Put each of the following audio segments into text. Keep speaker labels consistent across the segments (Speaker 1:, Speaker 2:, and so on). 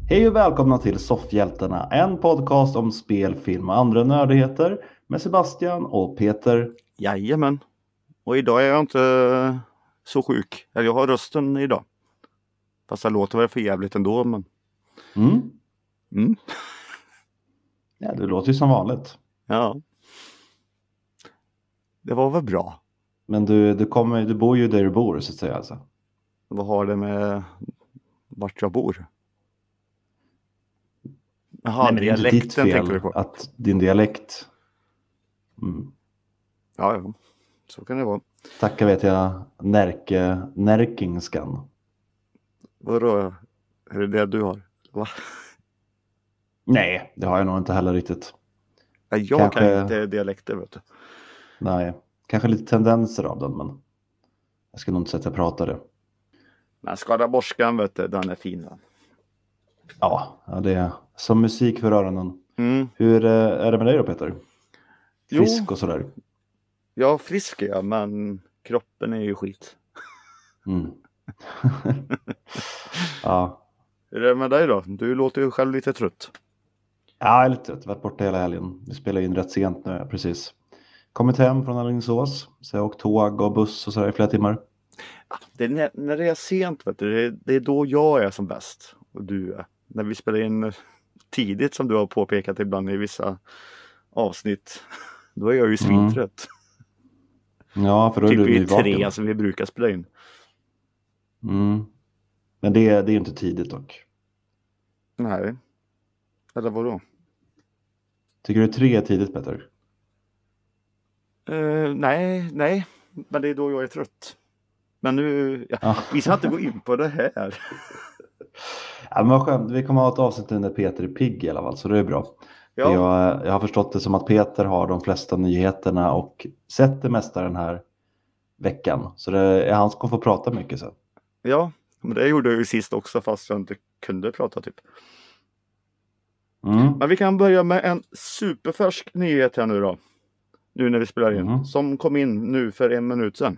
Speaker 1: Hej och välkomna till Soffhjältarna, en podcast om spel, film och andra nördigheter med Sebastian och Peter.
Speaker 2: Jajamän. Och idag är jag inte så sjuk. Eller jag har rösten idag. Fast det låter väl för jävligt ändå. Men...
Speaker 1: Mm. Ja, det låter ju som vanligt.
Speaker 2: Ja. Det var väl bra.
Speaker 1: Men du bor ju där du bor så att säga alltså.
Speaker 2: Vad har det med vart jag bor? Jaha,
Speaker 1: Nej, men det är inte ditt
Speaker 2: dialekten tänker
Speaker 1: fel
Speaker 2: du på.
Speaker 1: att din dialekt...
Speaker 2: Ja, så kan det vara.
Speaker 1: Tackar vet jag närkingskan.
Speaker 2: Vadå? Är det du har? Va?
Speaker 1: Nej, det har jag nog inte heller riktigt.
Speaker 2: Ja, jag kan inte dialekter, vet du.
Speaker 1: Nej, kanske lite tendenser av den, men jag ska nog inte säga att jag pratar det.
Speaker 2: Men skaraborgskan, vet du, den är fin.
Speaker 1: Ja, det är som musik för öronen.
Speaker 2: Mm.
Speaker 1: Hur är det med dig då, Peter? Frisk
Speaker 2: Jo.
Speaker 1: och sådär?
Speaker 2: Jag är frisk, ja, men kroppen är ju skit.
Speaker 1: Ja.
Speaker 2: Hur är det med dig då? Du låter ju själv lite trött.
Speaker 1: Ja, jag är lite trött. Jag har varit borta hela helgen. Vi spelar in rätt sent nu, precis. Kommit hem från Alingsås. Så jag har åkt tåg och buss och sådär i flera timmar.
Speaker 2: Det är när det är sent, vet du, det är då jag är som bäst. Och du är. När vi spelar in tidigt, som du har påpekat ibland i vissa avsnitt. Då är jag ju svintrött.
Speaker 1: Ja, för då är
Speaker 2: typ
Speaker 1: du
Speaker 2: vid
Speaker 1: nyvaken.
Speaker 2: 3 som vi brukar spela in.
Speaker 1: Men det är inte tidigt dock.
Speaker 2: Nej. Eller vadå?
Speaker 1: Tycker du 3 är tidigt, Peter?
Speaker 2: Nej. Men det är då jag är trött. Men nu, vi ska inte gå in på det här.
Speaker 1: Ja, men vad skönt. Vi kommer att ha ett avsnitt nu när Peter är pigg i alla fall, så det är bra.
Speaker 2: Ja.
Speaker 1: Jag har förstått det som att Peter har de flesta nyheterna och sett det mesta den här veckan. Så det är han som får prata mycket sen.
Speaker 2: Ja, men det gjorde jag ju sist också, fast jag inte kunde prata typ. Men vi kan börja med en superfärsk nyhet här nu då. Nu när vi spelar in. Som kom in nu för 1 minut sedan.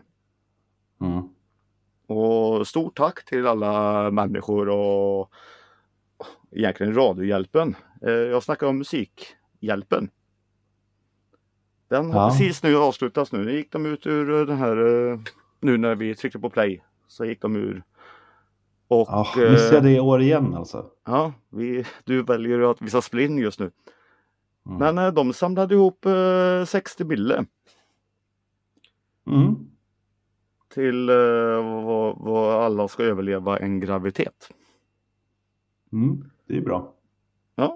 Speaker 2: Och stort tack till alla människor och egentligen Radiohjälpen. Jag snackar om Musikhjälpen. Den har precis nu avslutats nu. Nu gick de ut ur den här, nu när vi tryckte på play. Så gick de ur. Och
Speaker 1: missade jag det i år igen alltså?
Speaker 2: Ja, du väljer att visa spring just nu. Men de samlade ihop 60 bilder. Till vad alla ska överleva en graviditet.
Speaker 1: Det är bra.
Speaker 2: Ja.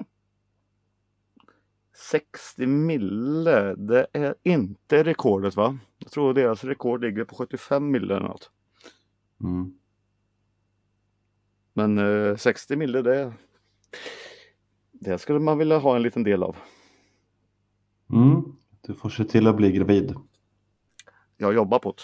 Speaker 2: 60 mille, det är inte rekordet, va? Jag tror deras rekord ligger på 75 mille eller något. Men 60 mille, det skulle man vilja ha en liten del av.
Speaker 1: Du får se till att bli gravid.
Speaker 2: Jag jobbar på det.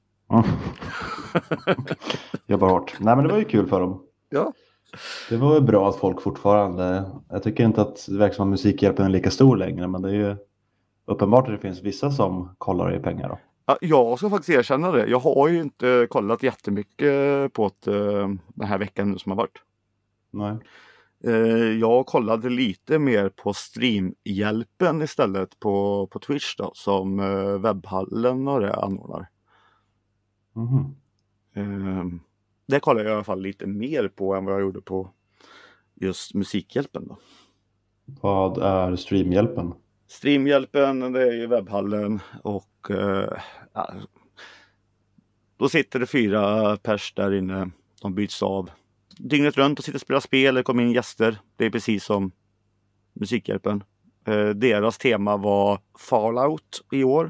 Speaker 1: Jobbar hårt. Nej, men det var ju kul för dem.
Speaker 2: Ja.
Speaker 1: Det var ju bra att folk fortfarande... Jag tycker inte att det verkar som att Musikhjälpen är lika stor längre, men det är ju uppenbart att det finns vissa som kollar i pengar då.
Speaker 2: Ja, jag ska faktiskt erkänna det. Jag har ju inte kollat jättemycket på den här veckan nu som har varit.
Speaker 1: Nej.
Speaker 2: Jag kollade lite mer på streamhjälpen istället på Twitch då, som webbhallen och det anordnar. Det kollar jag i alla fall lite mer på än vad jag gjorde på just Musikhjälpen då.
Speaker 1: Vad är streamhjälpen?
Speaker 2: Streamhjälpen, det är ju webbhallen och då sitter det 4 pers där inne. De byts av dygnet runt och sitter och spelar spel. Det kommer in gäster. Det är precis som Musikhjälpen. Deras tema var Fallout i år.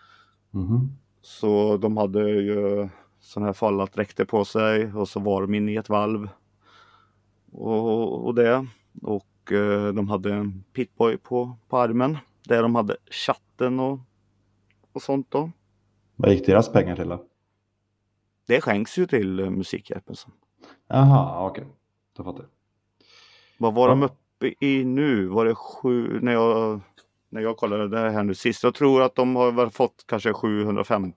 Speaker 2: Så de hade ju sån här Fallout-dräkter på sig. Och så var de inne i ett valv. Och det. Och de hade en Pip-Boy på armen. Där de hade chatten och sånt då.
Speaker 1: Vad gick deras pengar till då?
Speaker 2: Det skänks ju till Musikhjälpen.
Speaker 1: Jaha, okej. Då fattar jag.
Speaker 2: Vad var de uppe i nu? Var det 7 när jag kollade det här nu sist? Jag tror att de har väl fått kanske 750-800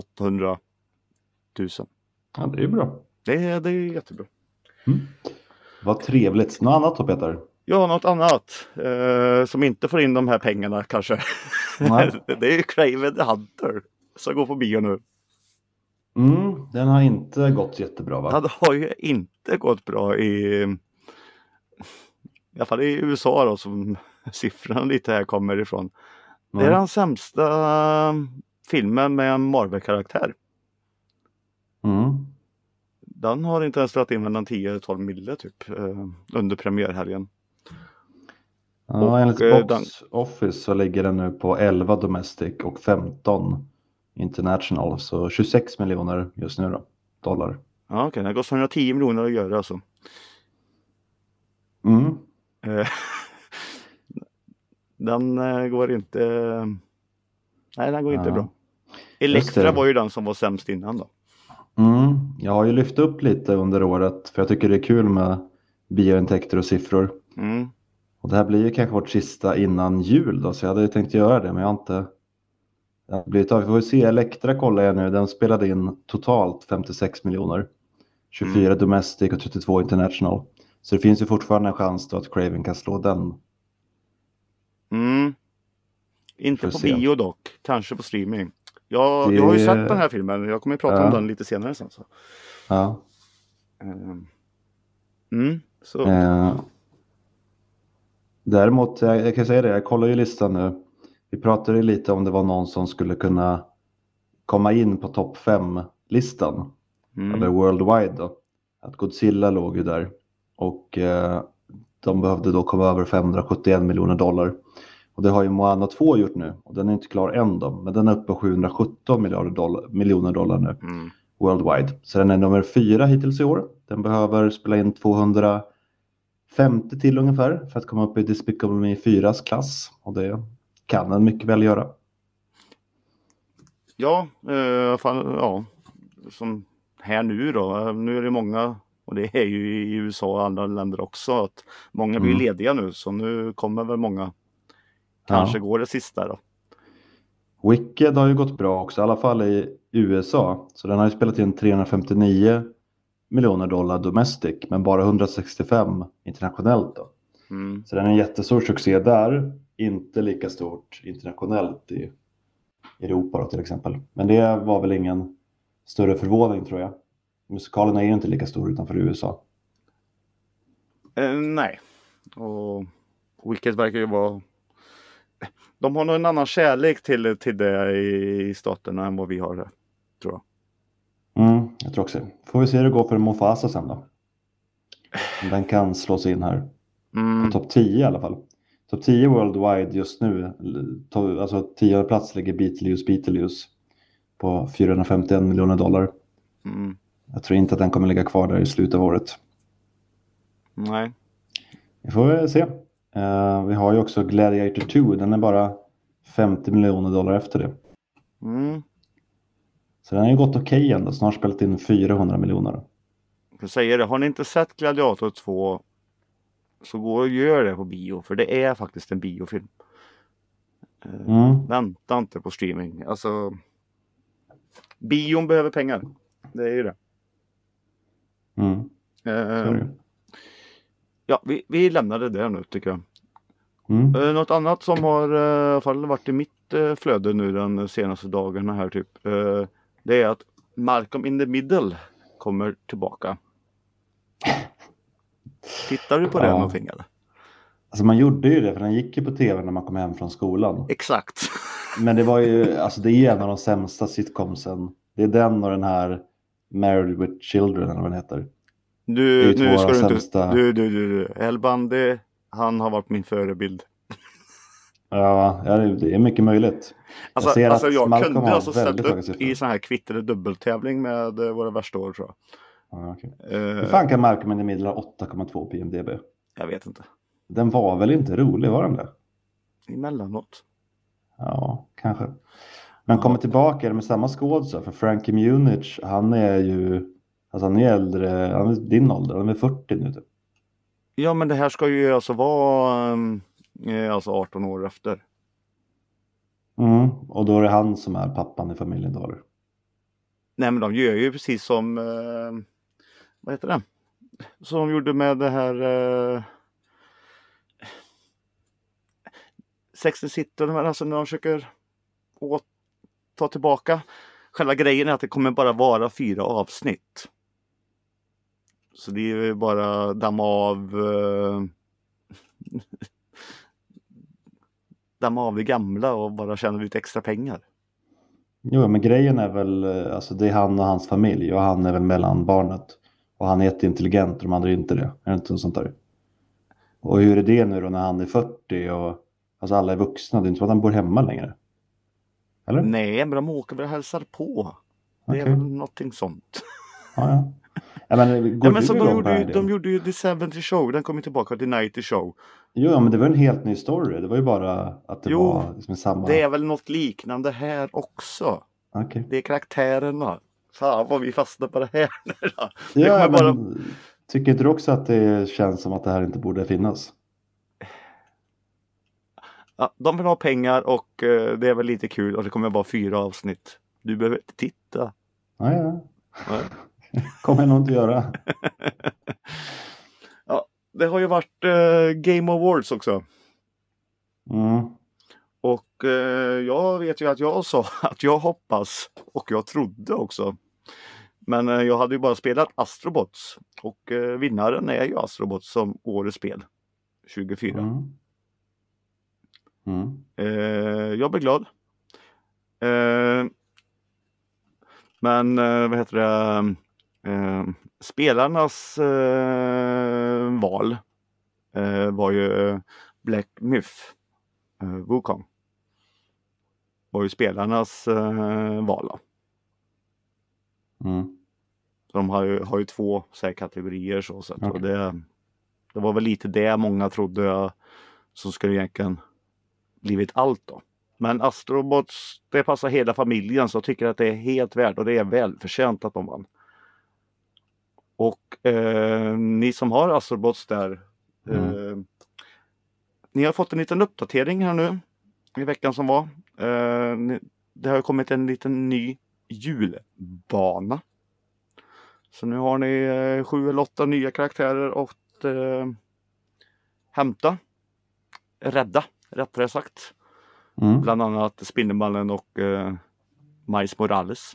Speaker 2: 000.
Speaker 1: Ja, det är ju bra.
Speaker 2: Det är jättebra.
Speaker 1: Vad trevligt. Något annat då, Peter?
Speaker 2: Ja, något annat som inte får in de här pengarna kanske.
Speaker 1: Nej.
Speaker 2: Det är ju Kraven the Hunter som går på bio nu.
Speaker 1: Den har inte gått jättebra, va?
Speaker 2: Den har ju inte gått bra i alla fall i USA då, som siffrorna lite här kommer ifrån. Det är
Speaker 1: Nej.
Speaker 2: den sämsta filmen med en Marvel-karaktär. Den har inte ens dragit in mellan 10-12 mille typ under premiärhelgen.
Speaker 1: Ja, enligt Box Office så ligger den nu på 11 domestic och 15 international. Så 26 miljoner just nu då, dollar.
Speaker 2: Ja, okej. Det går 110 miljoner att göra alltså. Den går inte... Nej, den går inte bra. Elektra var ju den som var sämst innan då.
Speaker 1: Jag har ju lyft upp lite under året för jag tycker det är kul med biointäkter och siffror. Och det här blir ju kanske vårt sista innan jul då, så jag hade ju tänkt göra det, men jag har inte blivit av. Vi får ju se, Elektra kollar jag nu, den spelade in totalt 56 miljoner. 24 domestic och 32 international. Så det finns ju fortfarande en chans då att Craven kan slå den.
Speaker 2: Inte på bio dock, kanske på streaming. Jag har ju sett den här filmen, jag kommer att prata om den lite senare sen. Så.
Speaker 1: Ja.
Speaker 2: Så.
Speaker 1: Däremot, jag kan säga det, jag kollar ju listan nu. Vi pratade lite om det var någon som skulle kunna komma in på topp 5-listan. Eller worldwide då. Att Godzilla låg ju där. Och de behövde då komma över 571 miljoner dollar. Och det har ju Moana 2 gjort nu. Och den är inte klar än då. Men den är uppe på 717 miljoner dollar nu. Worldwide. Så den är nummer 4 hittills i år. Den behöver spela in 250 till ungefär. För att komma upp i Despicable Me 4s klass. Och det kan den mycket väl göra.
Speaker 2: Ja, ja. Som här nu då. Nu är det många... Och det är ju i USA och andra länder också. Att många blir lediga nu. Så nu kommer väl många... Kanske går det sista då.
Speaker 1: Wicked har ju gått bra också. I alla fall i USA. Så den har ju spelat in 359 miljoner dollar domestic. Men bara 165 internationellt då. Så den är en jättestor succé där. Inte lika stort internationellt i Europa då, till exempel. Men det var väl ingen större förvåning tror jag. Musikalen är ju inte lika stor utanför USA.
Speaker 2: Nej. Och Wicked verkar ju vara... De har nog en annan kärlek till det i staterna än vad vi har det, tror jag.
Speaker 1: Jag tror också. Får vi se hur det går för Mufasa sen då. Den kan slås in här. På topp 10 i alla fall. Topp 10 worldwide just nu. Alltså 10:e plats ligger Beetlejuice på 451 miljoner dollar. Jag tror inte att den kommer ligga kvar där i slutet av året.
Speaker 2: Nej.
Speaker 1: Vi får se. Vi har ju också Gladiator 2. Den är bara 50 miljoner dollar efter det. Så den har ju gått okej ändå. Snart spelat in 400 miljoner.
Speaker 2: Jag säger det, har ni inte sett Gladiator 2 så gå och gör det på bio. För det är faktiskt en biofilm. Vänta inte på streaming. Alltså, bion behöver pengar. Det är ju det. Ja, vi lämnade det nu tycker jag. Något annat som har i alla fall varit i mitt flöde nu den senaste dagarna här typ. Det är att Malcolm in the Middle kommer tillbaka. Tittar du på det någonting eller?
Speaker 1: Alltså man gjorde ju det för den gick ju på tv när man kom hem från skolan.
Speaker 2: Exakt.
Speaker 1: Men det var ju, alltså det är en av de sämsta sitcomsen. Det är den och den här Married with Children eller vad den heter.
Speaker 2: Nu ska du inte... Du. El Bundy, han har varit min förebild.
Speaker 1: Ja, det är mycket möjligt.
Speaker 2: Alltså jag kunde alltså ställa upp i sån här kvitt eller dubbeltävling med våra värsta år tror jag.
Speaker 1: Ja, okay. Hur fan kan Malcolm in the Middle ha 8,2 på IMDb?
Speaker 2: Jag vet inte.
Speaker 1: Den var väl inte rolig, var den det?
Speaker 2: Emellanåt.
Speaker 1: Ja, kanske. Men kommer tillbaka med samma skådespelare för Frankie Muniz, han är ju, alltså han är äldre, han är din ålder, han är 40 nu typ.
Speaker 2: Ja, men det här ska ju alltså vara alltså 18 år efter.
Speaker 1: Och då är det han som är pappan i familjen då?
Speaker 2: Nej, men de gör ju precis som vad heter det? som de gjorde med det här 60 sitter, men alltså när de försöker ta tillbaka. Själva grejen är att det kommer bara vara 4 avsnitt. Så det är ju bara damma av det gamla och bara tjäna lite extra pengar.
Speaker 1: Jo, men grejen är väl, alltså det är han och hans familj och han är väl mellanbarnet. Och han är jätteintelligent och de andra är inte det. Är det inte något sånt där? Och hur är det nu då när han är 40 och alltså alla är vuxna? Det är inte så att han bor hemma längre. Eller?
Speaker 2: Nej, men de åker väl och hälsar på. Det är väl någonting sånt.
Speaker 1: Ja. Ja, men går
Speaker 2: så
Speaker 1: du igång på det?
Speaker 2: de gjorde ju The 70 Show. Den kom ju tillbaka till 90 Show.
Speaker 1: Jo, men det var en helt ny story. Det var ju bara att det var liksom samma...
Speaker 2: det är väl något liknande här också.
Speaker 1: Okay.
Speaker 2: Det är karaktärerna. Fan vad vi fastnar på det här.
Speaker 1: Ja, men tycker inte du också att det känns som att det här inte borde finnas?
Speaker 2: Ja, de vill ha pengar och det är väl lite kul och det kommer vara 4 avsnitt. Du behöver inte titta.
Speaker 1: Ja. Kommer jag nog inte göra.
Speaker 2: Ja, det har ju varit Game Awards också. Och jag vet ju att jag sa att jag hoppas och jag trodde också. Men jag hade ju bara spelat Astrobots och vinnaren är ju Astrobots som årets spel 2024. Jag blir glad. Men vad heter det? Spelarnas val var ju Black Myth. Wukong. Var ju spelarnas val då. De har ju 2 kategorier så sätt. Okay. Och det var väl lite det många trodde som skulle egentligen blivit allt då. Men Astrobots, det passar hela familjen så jag tycker att det är helt värt och det är välförtjänt att de vann. Och ni som har Astrobots där ni har fått en liten uppdatering här nu i veckan som var. Det har kommit en liten ny julbana. Så nu har ni 7 eller 8 nya karaktärer att rädda, rättare sagt. Bland annat Spindelmannen och Miles Morales.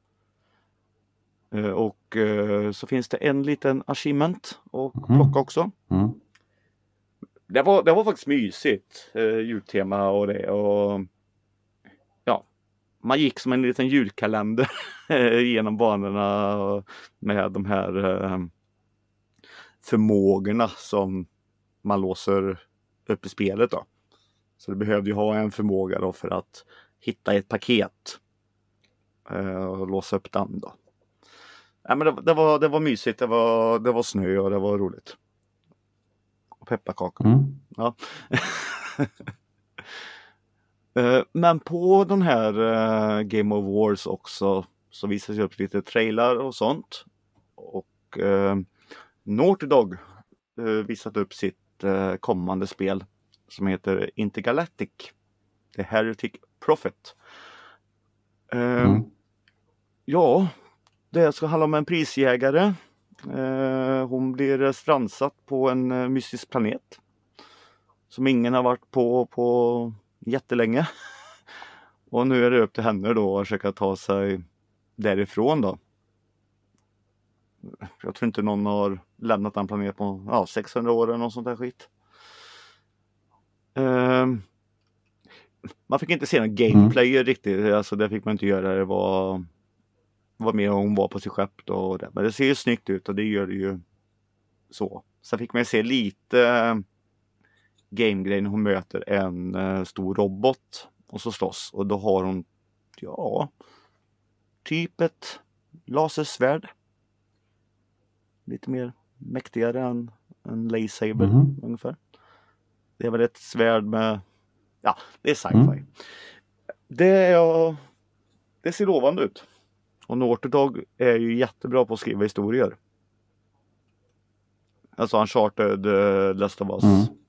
Speaker 2: Och så finns det en liten achievement att plocka också. Det var faktiskt mysigt. Jultema och det. Och ja, man gick som en liten julkalender genom banorna med de här förmågorna som man låser upp i spelet då. Så det behövde ju ha en förmåga då för att hitta ett paket och låsa upp den då. Ja, men det var mysigt, det var snö och det var roligt. Och pepparkakor. Ja. Men på den här Game Awards också så visas ju upp lite trailer och sånt. Och Naughty Dog visat upp sitt kommande spel som heter Intergalactic. The Heretic Prophet. Ja, det ska handla om en prisjägare. Hon blir strandsatt på en mystisk planet. Som ingen har varit på jättelänge. Och nu är det upp till henne då att försöka ta sig därifrån då. Jag tror inte någon har lämnat den planet på 600 år eller något sånt där skit. Man fick inte se någon gameplay riktigt. Alltså det fick man inte göra. Det var mer om hon var på sig skepp och det. Men det ser ju snyggt ut och det gör det ju så. Sen fick man se lite gamegrej när hon möter en stor robot och så slåss. Och då har hon typ ett lasersvärd. Lite mer mäktigare än en lightsaber ungefär. Det är väl ett svärd med det är sci-fi. Det ser lovande ut. Och Naughty Dog är ju jättebra på att skriva historier. Alltså Uncharted, Last of Us.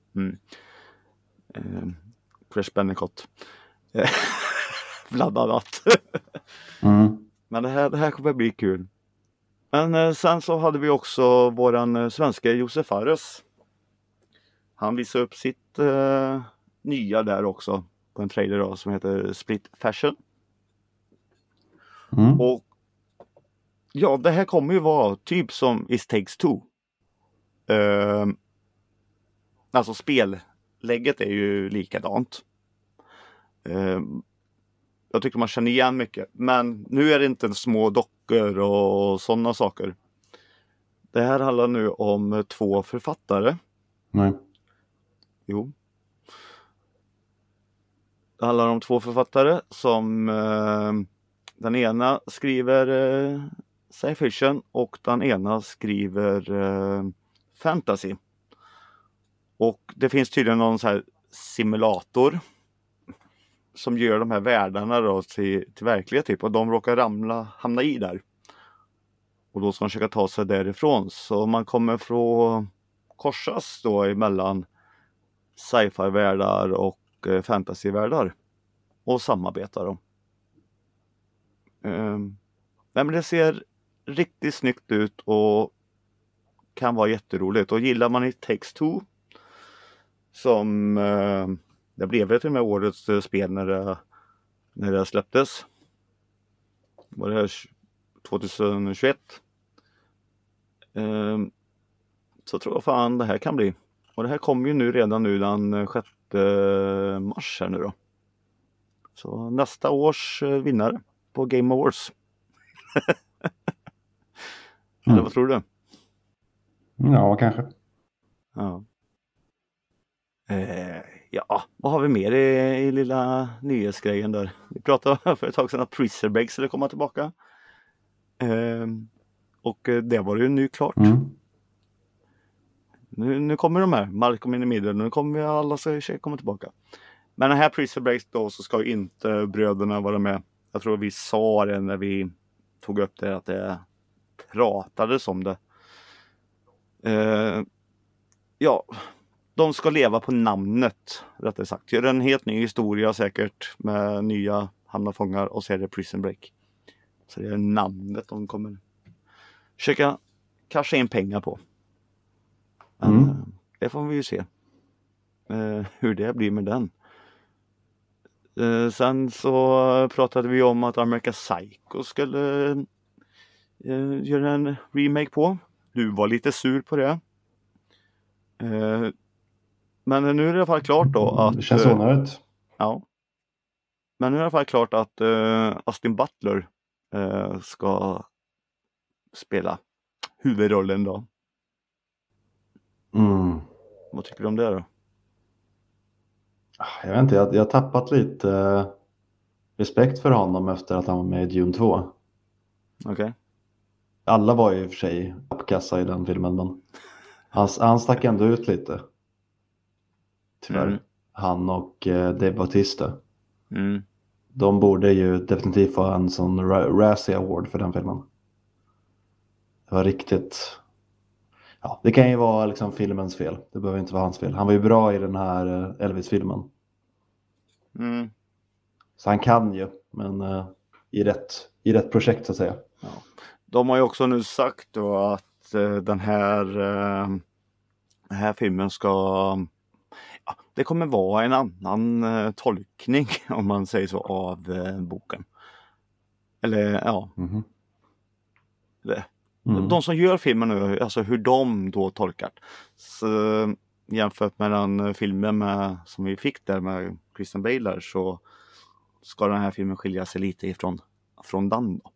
Speaker 2: Crash Bandicoot. Bland annat. Men det här kommer bli kul. Men sen så hade vi också våran svenska Josef Fares. Han visade upp sitt nya där också på en trailer då, som heter Split Fashion. Och ja, det här kommer ju vara typ som It Takes Two. Alltså spellägget är ju likadant. Jag tycker man känner igen mycket. Men nu är det inte små dockor och sådana saker. Det här handlar nu om 2 författare.
Speaker 1: Nej.
Speaker 2: Jo. Det handlar om 2 författare som den ena skriver science fiction och den ena skriver fantasy. Och det finns tydligen någon så här simulator som gör de här världarna då till verklighet typ. Och de råkar hamna i där. Och då ska de försöka ta sig därifrån. Så man kommer få korsas då emellan sci-fi-världar och fantasy-världar. Och samarbeta dem. Men det ser riktigt snyggt ut och kan vara jätteroligt. Och gillar man It Takes Two, som det blev ju till med årets spel när det släpptes. Var det här 2021? Så tror jag fan det här kan bli. Och det här kommer ju nu redan nu den 6 mars här nu då. Så nästa års vinnare på Game Awards. Eller vad tror du?
Speaker 1: Ja, kanske.
Speaker 2: Ja. Ja, vad har vi mer i lilla nyhetsgrejen där? Vi pratade för ett tag sedan att Prison Break skulle komma tillbaka. Och det var ju nu klart. Nu kommer de här, Malcolm in the Middle, nu kommer vi alla ska komma tillbaka. Men den här Prison Break då, så ska ju inte bröderna vara med. Jag tror vi sa det när vi tog upp det, att det pratades om det. Ja, de ska leva på namnet, rättare sagt. Gör en helt ny historia säkert med nya hamnarfångar och så är det Prison Break. Så det är namnet de kommer försöka casha in pengar på. Det får vi ju se hur det blir med den. Sen så pratade vi om att American Psycho skulle göra en remake på. Du var lite sur på det. Men nu är det i alla fall klart då att...
Speaker 1: Det känns onödigt.
Speaker 2: Ja. Men nu är det i alla fall klart att Austin Butler ska spela huvudrollen då. Vad tycker du om det då?
Speaker 1: Jag vet inte, jag har tappat lite respekt för honom efter att han var med i Dune 2.
Speaker 2: Okej.
Speaker 1: Alla var ju i och för sig uppkassa i den filmen, men han stack ändå ut lite. Tyvärr. Han och Dave Bautista. De borde ju definitivt få en sån Razzie Award för den filmen. Det var riktigt... Ja, det kan ju vara liksom filmens fel. Det behöver inte vara hans fel. Han var ju bra i den här Elvis-filmen. Så han kan ju, men i rätt projekt så att säga.
Speaker 2: Ja. De har ju också nu sagt då att den här filmen ska... Ja, det kommer vara en annan tolkning, om man säger så, av boken. Eller ja. De som gör filmen nu, alltså hur de då tolkar. Så, jämfört med den filmen som vi fick där med Christian Bale, så ska den här filmen skilja sig lite ifrån den då.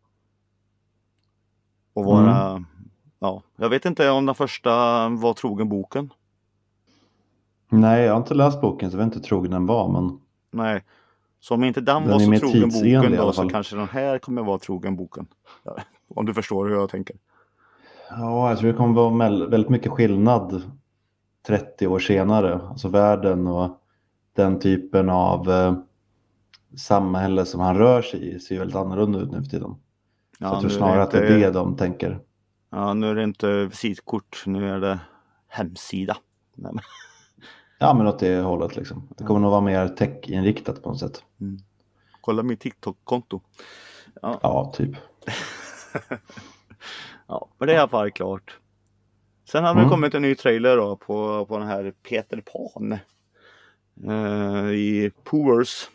Speaker 2: Och vara, ja, jag vet inte om den första var trogen boken.
Speaker 1: Nej, jag har inte läst boken så jag vet inte hur trogen den var, men...
Speaker 2: Nej, så om inte den var så trogen boken då, så kanske den här kommer vara trogen boken. Ja, om du förstår hur jag tänker.
Speaker 1: Ja, jag tror det kommer vara väldigt mycket skillnad 30 år senare. Alltså världen och den typen av samhälle som han rör sig i ser väldigt annorlunda ut nu för tiden. Ja, så jag tror snarare att det är det de tänker.
Speaker 2: Ja, nu är det inte visitkort, nu är det hemsida.
Speaker 1: Ja, men åt det hållet liksom. Det kommer nog vara mer tech-inriktat på något sätt.
Speaker 2: Kolla mitt TikTok-konto.
Speaker 1: Ja typ.
Speaker 2: Ja, men det är i alla fall klart. Sen har det kommit en ny trailer då på den här Peter Pan. I Powers.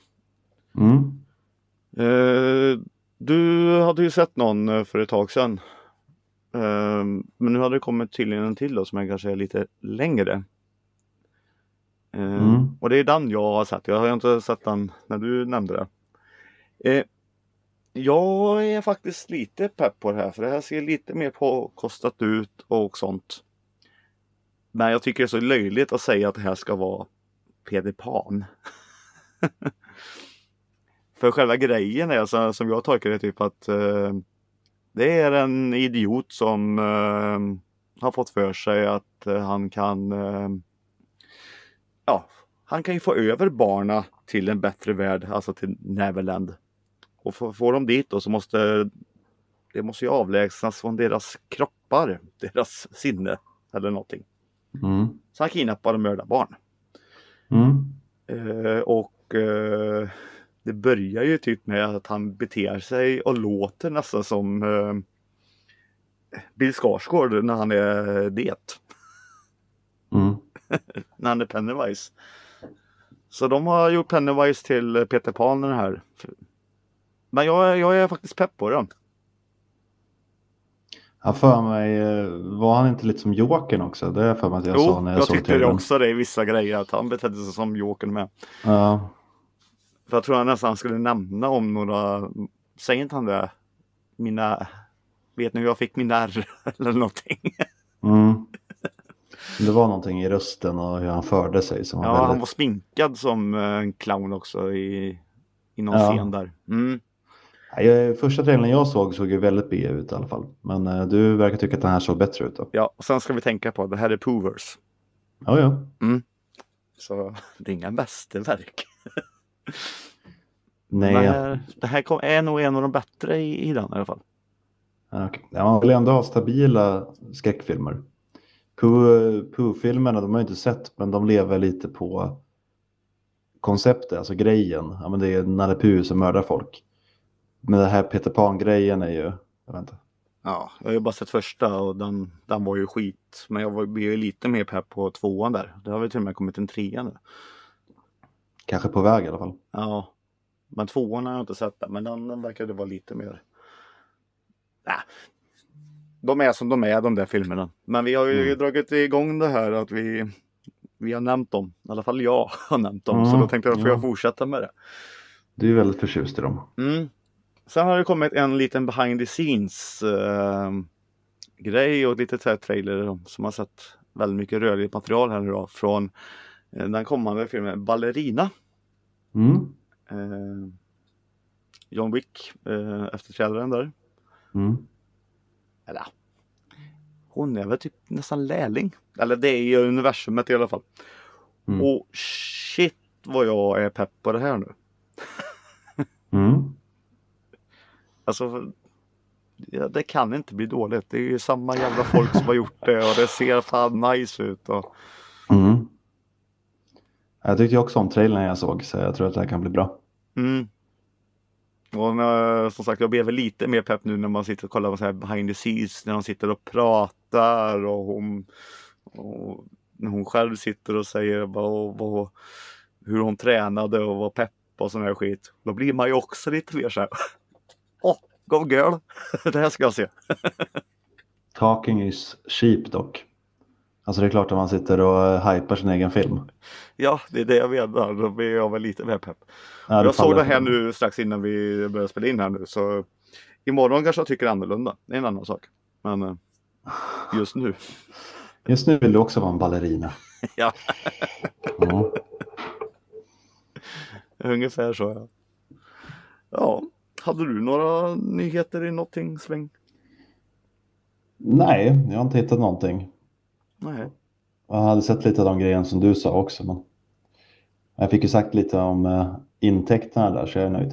Speaker 2: Du hade ju sett någon för ett tag sedan. Men nu hade det kommit tydligen en till då, som är kanske lite längre. Och det är den jag har sett. Jag har inte sett den när du nämnde det. Jag är faktiskt lite pepp på det här. För det här ser lite mer påkostat ut och sånt. Men jag tycker det är så löjligt att säga att det här ska vara Peter Pan. För själva grejen är så, som jag tolkar det, typ att det är en idiot som har fått för sig att han kan han kan ju få över barna till en bättre värld, alltså till Neverland. Och får de dit då, så måste det måste ju avlägsnas från deras kroppar, deras sinne eller någonting. Så han kidnappar och mördar barn. Det börjar ju typ med att han beter sig och låter nästan som Bill Skarsgård när han är det. När han är Pennywise. Så de har gjort Pennywise till Peter Pan den här. Men jag är faktiskt pepp på den.
Speaker 1: Jag för mig, var han inte lite som Jokern också? Det är för mig att jag sa när jag såg
Speaker 2: tyckte det också, det i vissa grejer, att han betedde sig som Jokern med.
Speaker 1: Ja.
Speaker 2: För jag tror han nästan skulle nämna om några, säger inte han det? Vet ni hur jag fick min R eller någonting?
Speaker 1: Det var någonting i rösten och hur han förde sig som var väldigt...
Speaker 2: han var sminkad som en clown också i någon scen där.
Speaker 1: Första trailern jag såg ju väldigt B ut i alla fall. Men du verkar tycka att den här såg bättre ut då.
Speaker 2: Ja, och sen ska vi tänka på att det här är Powers.
Speaker 1: Ja.
Speaker 2: Så det är inga mästerverk.
Speaker 1: Nej.
Speaker 2: Det här är nog en av de bättre i den i alla fall.
Speaker 1: Okay. Ja, man vill ändå ha stabila skräckfilmer. Pooh-filmerna, de har jag inte sett, men de lever lite på konceptet, alltså grejen. Ja, men det är Nalle Puh som mördar folk. Men det här Peter Pan-grejen är ju, jag vet inte.
Speaker 2: Ja, jag har ju bara sett första och den var ju skit. Men jag blev ju lite mer pepp på tvåan där. Det har väl till och med kommit en trea nu.
Speaker 1: Kanske på väg i alla fall.
Speaker 2: Ja, men tvåan har jag inte sett där. Men den verkade vara lite mer... De är som de är, de där filmerna. Men vi har ju dragit igång det här att vi har nämnt dem. I alla fall jag har nämnt dem. Så då tänkte jag, får jag fortsätta med det.
Speaker 1: Du är väldigt förtjust i dem.
Speaker 2: Sen har det kommit en liten behind the scenes grej och lite trailer som har sett väldigt mycket rörligt material här nu då. Från den kommande filmen Ballerina. John Wick, efterträdaren där. Eller hon är väl typ nästan lärling. Eller det är ju universumet i alla fall. Och shit vad jag är pepp på det här nu. Alltså det kan inte bli dåligt. Det är ju samma jävla folk som har gjort det. Och det ser fan nice ut.
Speaker 1: Jag tyckte också om trailern jag såg. Så jag tror att det här kan bli bra.
Speaker 2: Och som sagt, jag blev lite mer pepp nu när man sitter och kollar på så här behind the scenes. När de sitter och pratar. Och när hon själv sitter och säger hur hon tränade och var pepp och sån här skit. Då blir man ju också lite mer så här. Go girl. Det här ska jag se.
Speaker 1: Talking is cheap dock. Alltså det är klart att man sitter och hypar sin egen film.
Speaker 2: Ja, det är det jag menar. Då blir jag väl lite mer pepp. Ja, jag såg det här nu strax innan vi började spela in här nu. Så imorgon kanske jag tycker annorlunda. Det är en annan sak. Men just nu.
Speaker 1: Just nu vill du också vara en ballerina.
Speaker 2: Ja. Ungefär så, ja. Ja. Hade du några nyheter i någonting sväng?
Speaker 1: Nej, jag har inte hittat någonting.
Speaker 2: Nej.
Speaker 1: Jag hade sett lite av de grejerna som du sa också. Men jag fick ju sagt lite om intäkterna där, så jag är nöjd.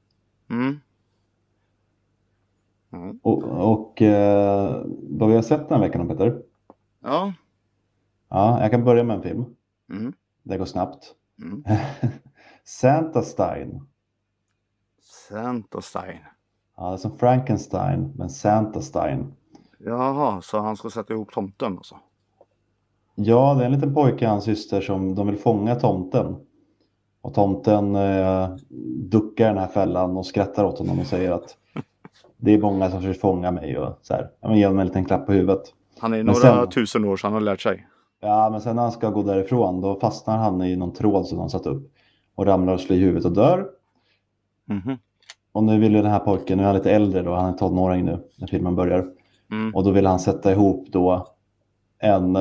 Speaker 1: Och vad vi har sett den här veckan, Peter?
Speaker 2: Ja.
Speaker 1: Ja, jag kan börja med en film. Det går snabbt. Santa Stein.
Speaker 2: Santa Stein.
Speaker 1: Ja, det är som Frankenstein, men Santa Stein.
Speaker 2: Jaha, så han ska sätta ihop tomten alltså.
Speaker 1: Ja, det är en liten pojke och hans syster som de vill fånga tomten. Och tomten duckar den här fällan och skrattar åt honom och säger att det är många som försöker fånga mig och så här. Ja, men ge honom en liten klapp på huvudet.
Speaker 2: Han är
Speaker 1: Men
Speaker 2: några
Speaker 1: sen,
Speaker 2: tusen år så han har lärt sig.
Speaker 1: ja, men sen när han ska gå därifrån då fastnar han i någon tråd som de satt upp. Och ramlar och slår i huvudet och dör.
Speaker 2: Mhm.
Speaker 1: Och nu vill ju den här pojken, nu är han lite äldre då, han är 12-åring nu när filmen börjar.
Speaker 2: Mm.
Speaker 1: Och då vill han sätta ihop då en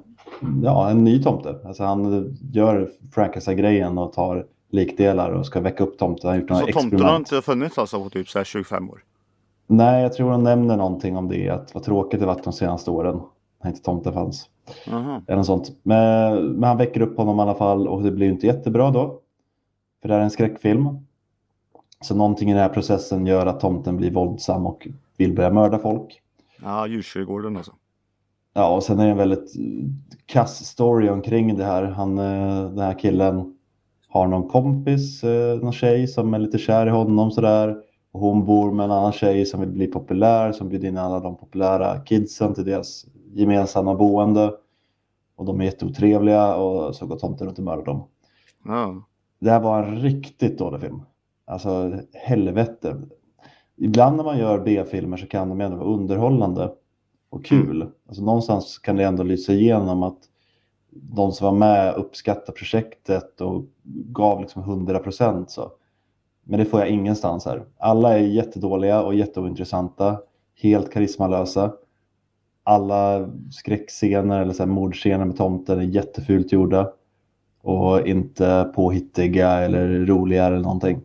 Speaker 1: ny tomte. Alltså han gör Frankenstein-grejen och tar likdelar och ska väcka upp tomten. Han har gjort några
Speaker 2: Så tomten
Speaker 1: experiment.
Speaker 2: har inte funnits alltså på typ så här 25 år?
Speaker 1: Nej, jag tror de nämner någonting om det. Att vad tråkigt det varit de senaste åren. När inte tomten fanns.
Speaker 2: Aha.
Speaker 1: Eller något sånt. Men han väcker upp honom i alla fall. Och det blir inte jättebra då. För det är en skräckfilm. Så någonting i den här processen gör att tomten blir våldsam och vill börja mörda folk.
Speaker 2: Ja, Djurkyrkogården alltså.
Speaker 1: Ja, och sen är det en väldigt kass story omkring det här. Den här killen har någon kompis, någon tjej som är lite kär i honom sådär. Och hon bor med en annan tjej som vill bli populär, som bjuder in alla de populära kidsen till deras gemensamma boende. Och de är jätteotrevliga och så går tomten runt och mördar dem.
Speaker 2: Ja.
Speaker 1: Det här var en riktigt dålig film. Alltså helvete. Ibland när man gör B-filmer så kan de ändå vara underhållande och kul. Alltså någonstans kan det ändå lysa igenom att de som var med uppskattar projektet och gav liksom 100% så. Men det får jag ingenstans här. Alla är jättedåliga och jätteointressanta. Helt karismalösa. Alla skräckscener eller så här mordscener med tomten är jättefult gjorda. Och inte påhittiga eller roliga eller någonting.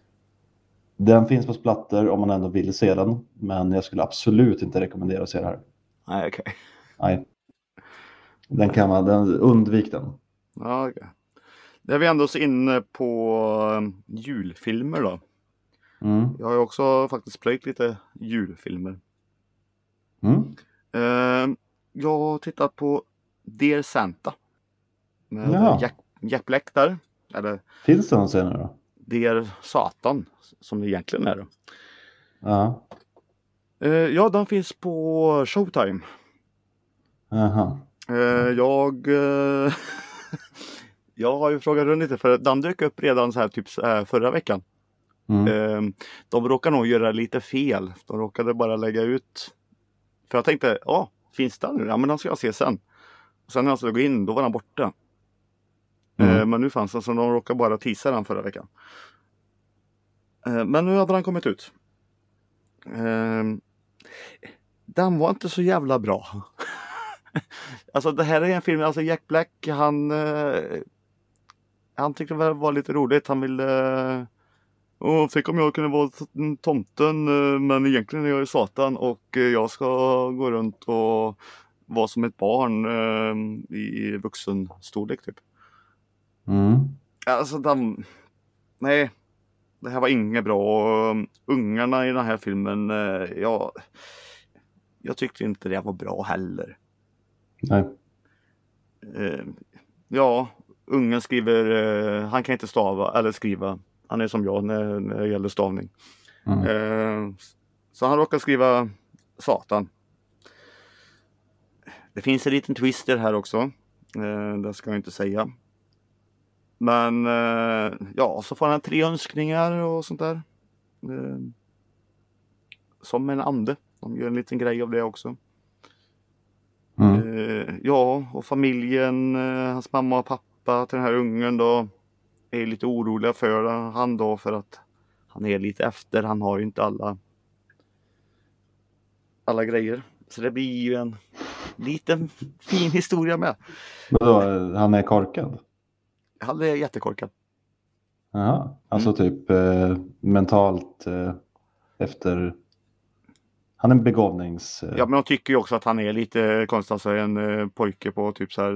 Speaker 1: Den finns på splatter om man ändå vill se den. Men jag skulle absolut inte rekommendera att se det här.
Speaker 2: Nej, okej.
Speaker 1: Nej. Undvik den.
Speaker 2: Ja, okej. Det är vi ändå så inne på julfilmer då.
Speaker 1: Mm.
Speaker 2: Jag har ju också faktiskt plöjt lite julfilmer.
Speaker 1: Mm.
Speaker 2: Jag har tittat på Dear Santa. Med
Speaker 1: Ja.
Speaker 2: Jack Black där. Eller
Speaker 1: Finns det någon senare då?
Speaker 2: Dear Satan som det egentligen är då.
Speaker 1: Ja.
Speaker 2: Ja, den finns på Showtime.
Speaker 1: Aha.
Speaker 2: Jag har ju frågat runt lite för den dök upp redan så här typ förra veckan.
Speaker 1: Mm.
Speaker 2: De råkar nog göra lite fel. De råkade bara lägga ut. För jag tänkte, finns den nu? Ja, men den ska jag se sen. Och sen när jag skulle gå in, då var den borta. Men nu fanns den, så de råkade bara teasa den förra veckan. Men nu hade den kommit ut. Den var inte så jävla bra. Alltså det här är en film, alltså Jack Black, han tyckte det var lite roligt. Han ville tänk om jag kunde vara tomten, men egentligen är jag ju Satan och jag ska gå runt och vara som ett barn i vuxen storlek typ. Alltså nej, det här var inget bra. Ungarna i den här filmen, jag tyckte inte det var bra heller.
Speaker 1: Nej.
Speaker 2: Ungen skriver, han kan inte stava eller skriva. Han är som jag när det gäller stavning. Så han råkar skriva Satan. Det finns en liten twister här också. Det ska jag inte säga. Men så får han 3 önskningar och sånt där. Som en ande. De gör en liten grej av det också. Och familjen, hans mamma och pappa till den här ungen då är lite oroliga för han då, för att han är lite efter. Han har ju inte alla grejer. Så det blir ju en liten fin historia med.
Speaker 1: Vadå, han är korkad?
Speaker 2: Han är jättekorkad.
Speaker 1: Jaha, alltså typ mentalt efter... Han är en begåvnings...
Speaker 2: Ja, men de tycker ju också att han är lite konstig. Alltså en pojke på typ så här...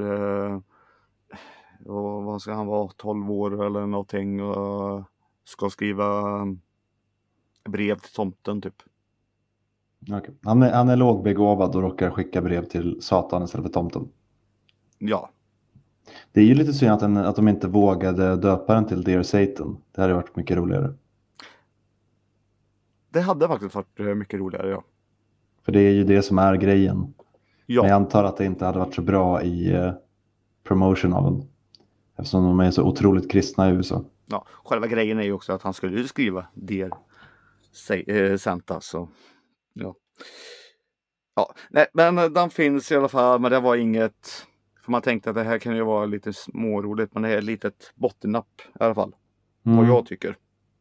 Speaker 2: och vad ska han vara? 12 år eller någonting. Och ska skriva brev till tomten typ.
Speaker 1: Okay. Han är lågbegåvad och råkar skicka brev till Satan istället för tomten.
Speaker 2: Ja.
Speaker 1: Det är ju lite synd att de inte vågade döpa den till Dear Satan. Det hade varit mycket roligare.
Speaker 2: Det hade faktiskt varit mycket roligare, ja.
Speaker 1: För det är ju det som är grejen.
Speaker 2: Ja.
Speaker 1: Men jag antar att det inte hade varit så bra i promotion av den. Eftersom de är så otroligt kristna i USA.
Speaker 2: Ja, själva grejen är ju också att han skulle skriva Dear Santa. Så, ja. Ja, nej, men den finns i alla fall. Men det var inget... För man tänkte att det här kan ju vara lite småroligt. Men det är ett litet bottennapp i alla fall. Vad jag tycker.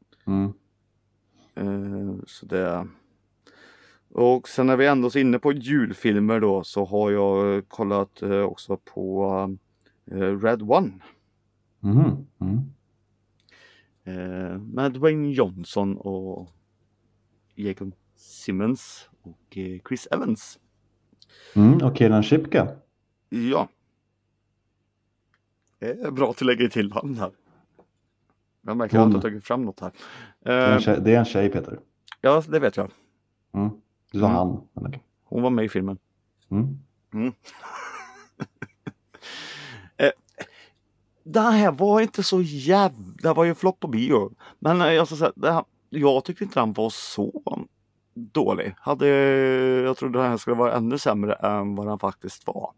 Speaker 2: Så det... Och sen när vi ändå är inne på julfilmer då, så har jag kollat också på Red One. Med Dwayne Johnson och Jacob Simmons och Chris Evans.
Speaker 1: Och Kieran Shipka.
Speaker 2: Ja. Det är bra att lägga till han här. Jag märker att jag har tagit fram något här.
Speaker 1: Det är en tjej, Peter.
Speaker 2: Ja, det vet jag.
Speaker 1: Du sa han.
Speaker 2: Hon var med i filmen. Det här var inte så jävla... Det var ju flopp på bio. Men jag ska säga, jag tyckte inte den var så dålig. Jag trodde den här skulle vara ännu sämre än vad den faktiskt var.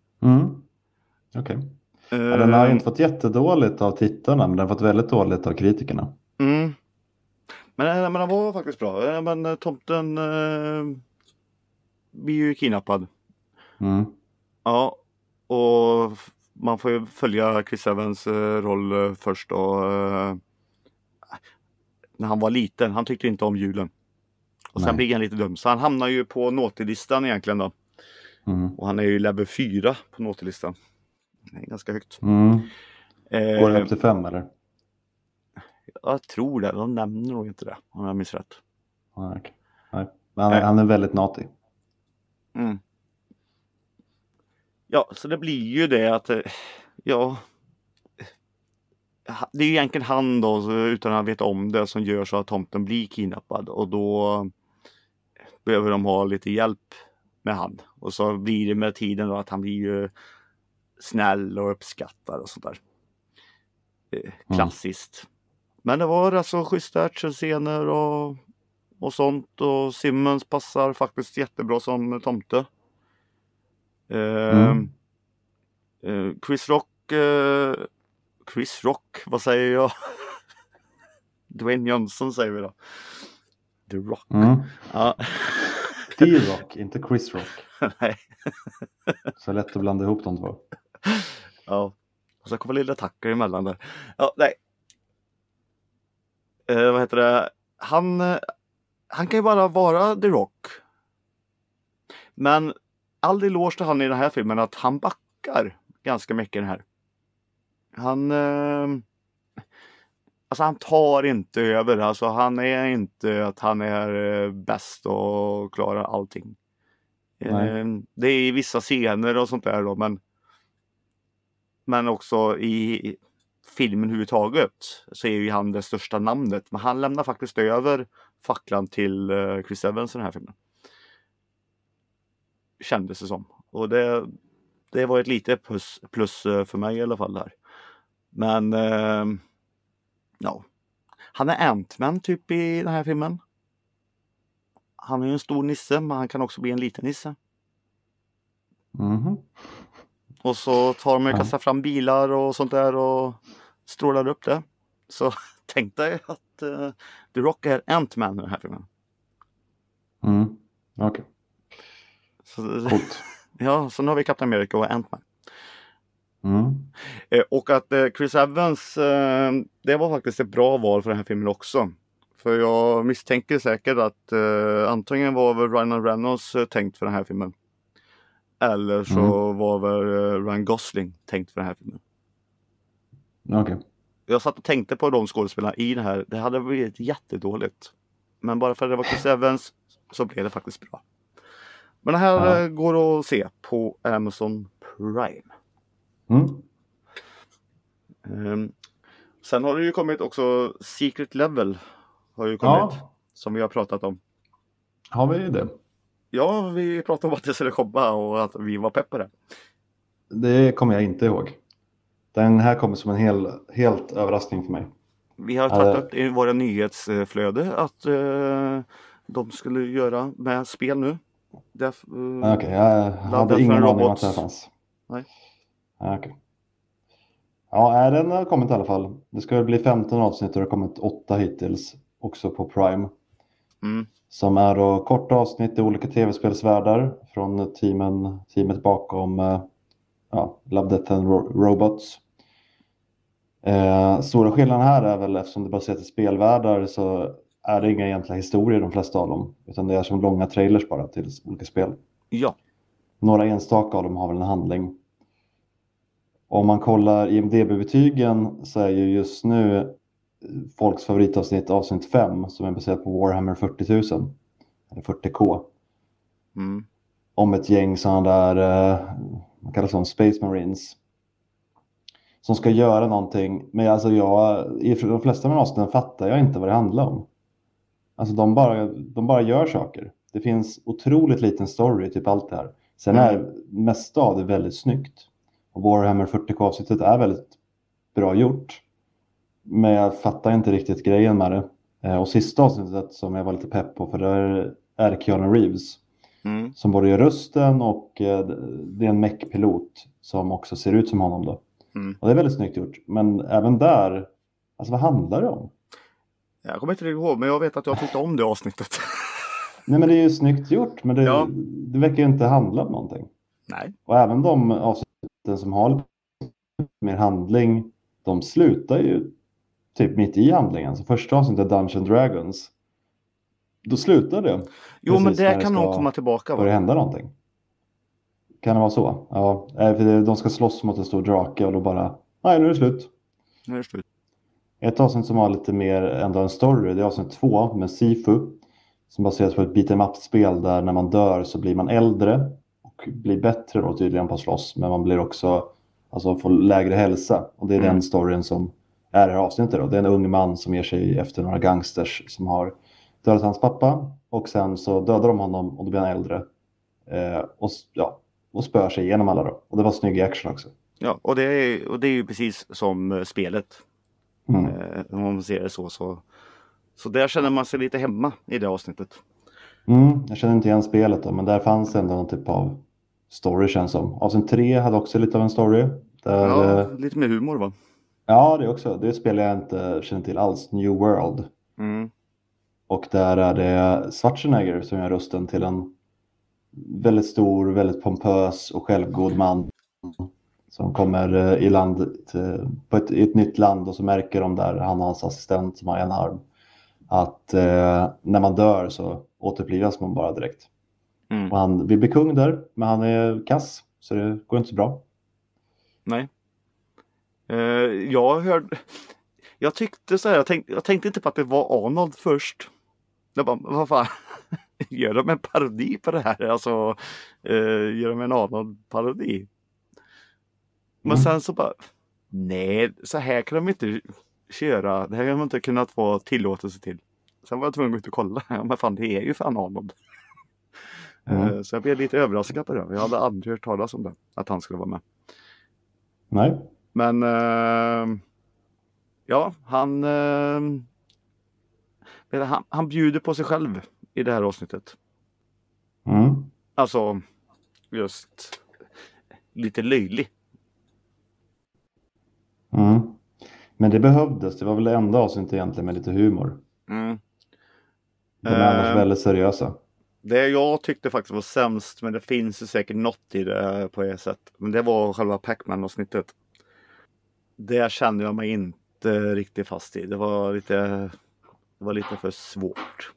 Speaker 1: Okej. Den har ju inte fått jättedåligt av tittarna, men den har fått väldigt dåligt av kritikerna.
Speaker 2: Men den var faktiskt bra. Men tomten blir ju kidnappad. Ja, och man får ju följa Chris Evans roll först då. När han var liten, han tyckte inte om julen. Och sen blir han lite dum. Så han hamnar ju på naughty-listan egentligen då. Och han är ju level 4 på naughty-listan. Det är ganska högt.
Speaker 1: Går det upp till 5 eller?
Speaker 2: Jag tror det. De nämner nog inte det, om jag minns rätt.
Speaker 1: Okay. Nej. Men han är väldigt naughty.
Speaker 2: Ja, så det blir ju det att ja, det är egentligen han då, utan att veta om det, som gör så att tomten blir kidnappad. Och då behöver de ha lite hjälp med han. Och så blir det med tiden då att han blir ju snäll och uppskattad och sånt där. Klassiskt. Men det var alltså schyssta actionscener och sånt. Och Simmons passar faktiskt jättebra som tomte. Chris Rock, vad säger jag? Dwayne Johnson säger vi då. The Rock. Ja.
Speaker 1: T-Rock, inte Chris Rock.
Speaker 2: Nej.
Speaker 1: Så lätt att blanda ihop de två.
Speaker 2: Ja. Och så kommer lilla Tucker emellan där. Ja, nej. Vad heter det? Han kan ju bara vara The Rock. Men all eloge till han i den här filmen att han backar ganska mycket i den här. Han tar inte över. Alltså han är inte att han är bäst och klarar allting. Det är i vissa scener och sånt där då, men också i filmen överhuvudtaget så är ju han det största namnet. Men han lämnar faktiskt över facklan till Chris Evans i den här filmen. Kändes det som. Och det var ett litet plus för mig i alla fall där. Men ja. Han är Ant-Man typ i den här filmen. Han är ju en stor nisse, men han kan också bli en liten nisse. Och så tar de och kastar fram bilar och sånt där och strålar upp det. Så tänkte jag att The Rock är Ant-Man i den här filmen.
Speaker 1: Okej.
Speaker 2: Coolt. Ja, så nu har vi Captain America och Ant-Man. Och att Chris Evans, det var faktiskt ett bra val för den här filmen också. För jag misstänker säkert att antingen var väl Ryan Reynolds tänkt för den här filmen. Eller så var väl Ryan Gosling tänkt för den här filmen.
Speaker 1: Okej.
Speaker 2: Jag satt och tänkte på de skådespelarna i det här. Det hade blivit jättedåligt. Men bara för att det var Chris Evans så blev det faktiskt bra. Men det här går att se på Amazon Prime. Sen har det ju kommit också Secret Level. Har ju kommit. Som vi har pratat om.
Speaker 1: Har vi det?
Speaker 2: Ja, vi pratade om att det skulle komma och att vi var pepp på det.
Speaker 1: Det kommer jag inte ihåg. Den här kommer som en helt överraskning för mig.
Speaker 2: Vi har tagit upp i våra nyhetsflöde att de skulle göra med spel nu.
Speaker 1: Okej, jag hade ingen aning om att det fanns.
Speaker 2: Nej.
Speaker 1: Okej. Ja, den har kommit i alla fall. Det ska bli 15 avsnitt och det har kommit 8 hittills. Också på Prime. Som är då korta avsnitt i olika tv-spelsvärldar. Från teamet bakom Love, Death and Robots. Stora skillnaden här är väl, eftersom det baseras i spelvärldar, så är det inga egentliga historier de flesta av dem. Utan det är som långa trailers bara till olika spel.
Speaker 2: Ja.
Speaker 1: Några enstaka av dem har väl en handling. Om man kollar IMDb-betygen så är ju just nu folks favoritavsnitt avsnitt 5 som är baserat på Warhammer 40 000. Eller 40K. Om ett gäng sådana där, man kallar som Space Marines. Som ska göra någonting. Men alltså i de flesta av avsnitten fattar jag inte vad det handlar om. Alltså de bara gör saker. Det finns otroligt liten story typ allt det här. Sen är mesta av det väldigt snyggt. Och Warhammer 40K-avsnittet är väldigt bra gjort. Men jag fattar inte riktigt grejen med det. Och sista avsnittet som jag var lite pepp på, för där är det Keanu Reeves. Som både gör rösten och det är en mech-pilot som också ser ut som honom då. Och det är väldigt snyggt gjort. Men även där, alltså vad handlar det om?
Speaker 2: Jag kommer inte ihåg, men jag vet att jag tyckte om det avsnittet.
Speaker 1: Nej, men det är ju snyggt gjort, men det verkar ju inte handla om någonting.
Speaker 2: Nej.
Speaker 1: Och även de avsnitten som har lite mer handling, de slutar ju typ mitt i handlingen. Så första avsnittet Dungeons & Dragons, då slutar det.
Speaker 2: Jo, men det kan nog komma tillbaka.
Speaker 1: Börja hända någonting. Kan det vara så? Ja, för de ska slåss mot en stor drake och då bara, nej, nu är det slut.
Speaker 2: Nu är det slut.
Speaker 1: Ett avsnitt som har lite mer ändå en story, det är avsnitt 2 med Sifu. Som baseras på ett beat'em up-spel där när man dör så blir man äldre. Och blir bättre då tydligen på att slåss. Men man blir också, alltså får lägre hälsa. Och det är den storyn som är det här avsnittet då. Det är en ung man som ger sig efter några gangsters som har dödat hans pappa. Och sen så dödar de honom och då blir han äldre. Och spör sig igenom alla då. Och det var snygg action också.
Speaker 2: Ja, och det är ju precis som spelet. Om man ser det så där känner man sig lite hemma i det avsnittet.
Speaker 1: Jag känner inte igen spelet då, men där fanns ändå någon typ av story, känns som. Avsnitt 3 hade också lite av en story. Där,
Speaker 2: lite mer humor va?
Speaker 1: Ja, det också. Det är ett spel jag inte känner till alls. New World. Och där är det Schwarzenegger som gör rösten till en väldigt stor, väldigt pompös och självgod man. Som kommer i ett nytt land och så märker de där, han och hans assistent som har en arm, att när man dör så återupplivas man bara direkt. Och han vill bli kung där, men han är kass så det går inte så bra.
Speaker 2: Nej. Jag tyckte så här, jag tänkte inte på att det var Arnold först. Jag bara, vad fan? Gör de en parodi på det här? Alltså, gör de en Arnold-parodi? Men sen så bara, nej, så här kan de inte köra. Det här har man inte kunnat få tillåtelse till. Sen var jag tvungen att kolla. Men fan, det är ju fan Arnold. Så jag blev lite överraskad på det. Jag hade aldrig hört talas om det. Att han skulle vara med.
Speaker 1: Nej.
Speaker 2: Men ja, han bjuder på sig själv i det här avsnittet. Alltså, just lite löjlig.
Speaker 1: Men det behövdes. Det var väl det enda avsnittet egentligen med lite humor. De är annars väldigt seriösa.
Speaker 2: Det jag tyckte faktiskt var sämst, men det finns ju säkert något i det på ett sätt. Men det var själva Pac-Man-avsnittet. Det kände jag mig inte riktigt fast i. Det var lite för svårt.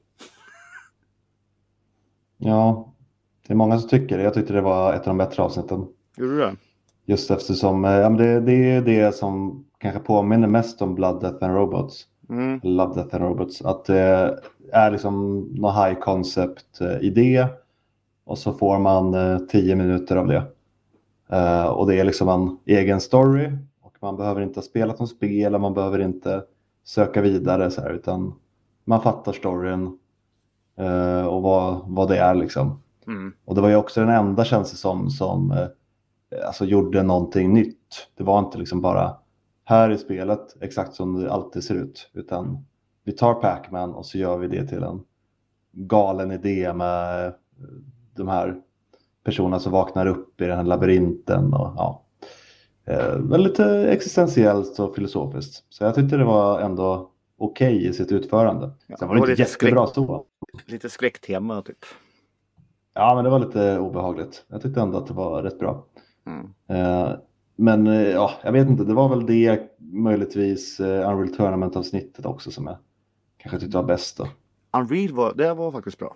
Speaker 1: Ja, det är många som tycker det. Jag tyckte det var ett av de bättre avsnitten.
Speaker 2: Gjorde du det?
Speaker 1: Just eftersom det är det som kanske påminner mest om Blood, Death and Robots. Love, Death and Robots. Att det är liksom någon high concept idé. Och så får man 10 minuter av det. Och det är liksom en egen story. Och man behöver inte ha spelat något spel. Man behöver inte söka vidare så här, utan man fattar storyn. Och vad det är liksom. Och det var ju också den enda känns som alltså gjorde någonting nytt. Det var inte liksom bara här i spelet exakt som det alltid ser ut. Utan vi tar Pac-Man och så gör vi det till en galen idé med de här personerna som vaknar upp i den här labyrinten och ja. Väldigt existentiellt och filosofiskt. Så jag tyckte det var ändå okej i sitt utförande.
Speaker 2: Ja,
Speaker 1: Sen var det inte jättebra så.
Speaker 2: Lite skräcktema typ.
Speaker 1: Ja, men det var lite obehagligt. Jag tyckte ändå att det var rätt bra.
Speaker 2: Mm.
Speaker 1: Men ja, jag vet inte. Det var väl det möjligtvis Unreal Tournament-avsnittet också som jag kanske tyckte var bäst då.
Speaker 2: Unreal det var faktiskt bra.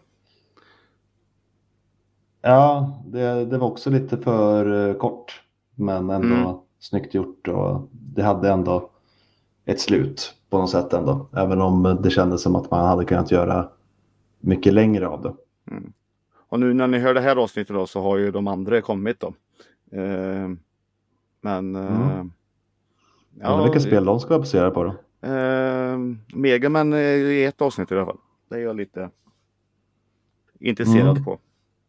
Speaker 1: Ja, det var också lite för kort. Men ändå snyggt gjort och det hade ändå ett slut på något sätt ändå. Även om det kändes som att man hade kunnat göra mycket längre av det.
Speaker 2: Mm. Och nu när ni hör det här avsnittet då, så har ju de andra kommit då.
Speaker 1: Ja, vilka spel de ska vara baserade på då?
Speaker 2: Megaman i ett avsnitt i alla fall. Det är jag lite intresserad på.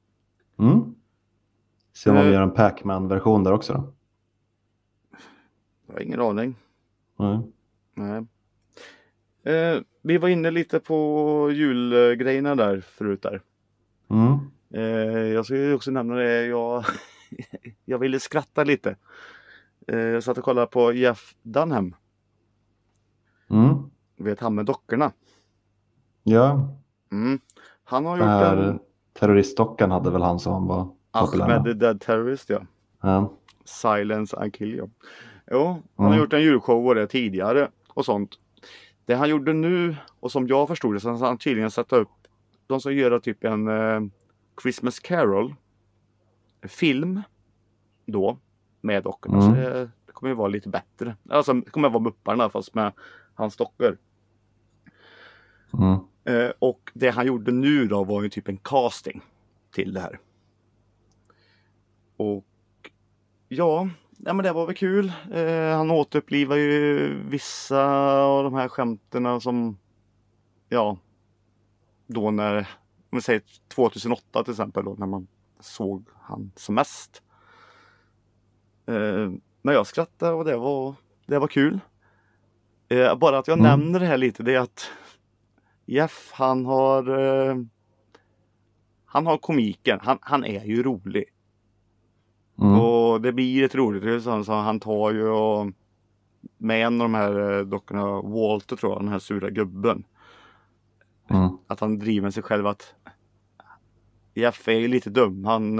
Speaker 1: Se om de gör en Pac-Man-version där också då?
Speaker 2: Jag har ingen aning.
Speaker 1: Nej.
Speaker 2: Vi var inne lite på julgrejerna där förut där. Jag ska ju också nämna det. Jag ville skratta lite. Jag satt och kollade på Jeff Dunham. Vet han med dockorna?
Speaker 1: Ja.
Speaker 2: Han har gjort en...
Speaker 1: Terroristdockan hade väl han som var populär.
Speaker 2: Ahmed the Dead Terrorist, ja. Silence I Kill You. Jo, han har gjort en julshow och det tidigare och sånt. Det han gjorde nu, och som jag förstod det, så har han tydligen satt upp de som gör typ en Christmas Carol film då med dockorna. Så det kommer ju vara lite bättre. Alltså det kommer vara Mupparna fast med hans dockor. Och det han gjorde nu då var ju typ en casting till det här. Och ja, men det var väl kul. Han återupplivar ju vissa av de här skämterna som då när, om vi säger 2008 till exempel då, när man såg han som mest. Men jag skrattade och det var kul. Bara att jag nämner det här lite, det är att Jeff, han har komiken. Han är ju rolig. Och det blir ett roligt. Så han tar ju och med en av de här dockorna, Walter tror jag, den här sura gubben. Att han driver sig själv att Jeff är ju lite dum.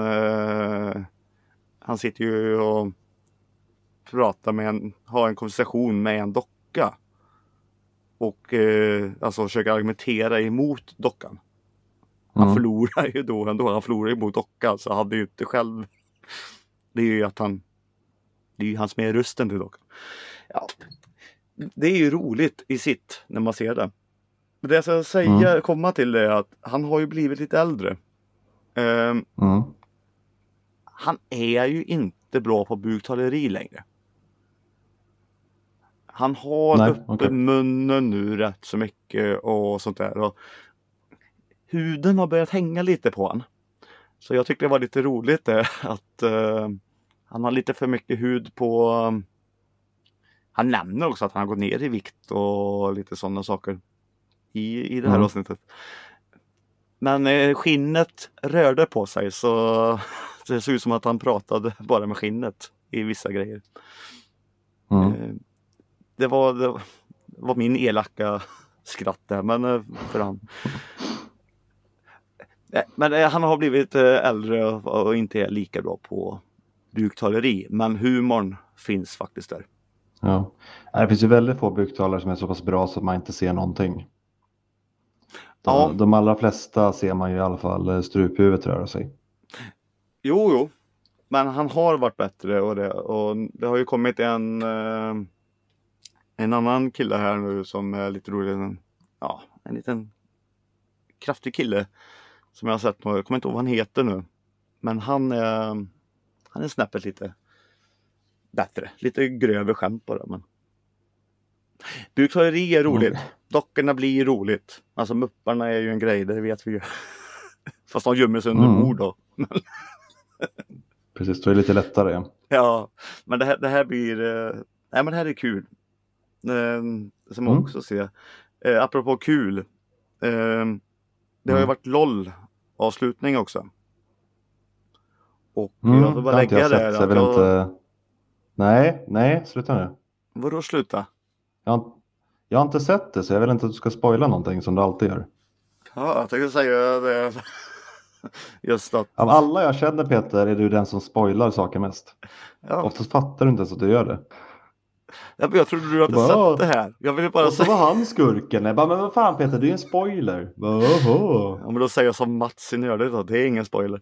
Speaker 2: Han sitter ju och pratar har en konversation med en docka. Och alltså försöker argumentera emot dockan. Han förlorar ju då ändå. Han förlorar emot dockan. Så hade ju inte själv. Det är ju att det är ju han som är rösten till dockan. Ja. Det är ju roligt i sitt när man ser det. Men det jag ska säga, komma till det är att han har ju blivit lite äldre. Han är ju inte bra på buktaleri längre. Han har munnen nu rätt så mycket och sånt där. Och huden har börjat hänga lite på han. Så jag tyckte det var lite roligt det, att han har lite för mycket hud på... Han nämner också att han har gått ner i vikt och lite sådana saker i det här avsnittet. Men skinnet rörde på sig så det såg ut som att han pratade bara med skinnet i vissa grejer. Det var min elaka skratt där, men för han. Men han har blivit äldre och inte är lika bra på buktaleri, men humorn finns faktiskt där.
Speaker 1: Ja, det finns ju väldigt få buktalare som är så pass bra så att man inte ser någonting. De allra flesta ser man ju i alla fall struphuvudet röra sig.
Speaker 2: Jo, men han har varit bättre och det har ju kommit en annan kille här nu som är lite rolig. En liten kraftig kille som jag har sett. Jag kommer inte ihåg vad han heter nu. Men han är snäppet lite bättre. Lite grövre skämt bara. Men buktaleri är roligt. Dockorna blir roligt. Alltså Mupparna är ju en grej, det vet vi ju. Fast de gömmer sig under bord då.
Speaker 1: Precis, då är det lite lättare.
Speaker 2: Ja, men det här blir... men det här är kul. Som man också ser. Apropå kul. Det har ju varit LOL-avslutning också. Och jag får bara
Speaker 1: det har inte
Speaker 2: lägga
Speaker 1: jag sett,
Speaker 2: där
Speaker 1: så jag
Speaker 2: att
Speaker 1: vill inte... Nej, sluta nu.
Speaker 2: Vadå sluta?
Speaker 1: Jag har inte sett det, så jag vill inte att du ska spoila någonting som du alltid gör.
Speaker 2: Ja, jag tänkte säga det. Just att...
Speaker 1: Av alla jag känner, Peter, är du den som spoilar saker mest.
Speaker 2: Ja.
Speaker 1: Oftast fattar du inte ens att du gör det.
Speaker 2: Jag trodde du hade sett det här. Jag ville bara
Speaker 1: och så
Speaker 2: säga...
Speaker 1: var han skurken. Jag bara, men vad fan Peter, det är ju en spoiler. Oho.
Speaker 2: Ja, men då säger jag som Mats i Nördigt då. Det är ingen spoiler.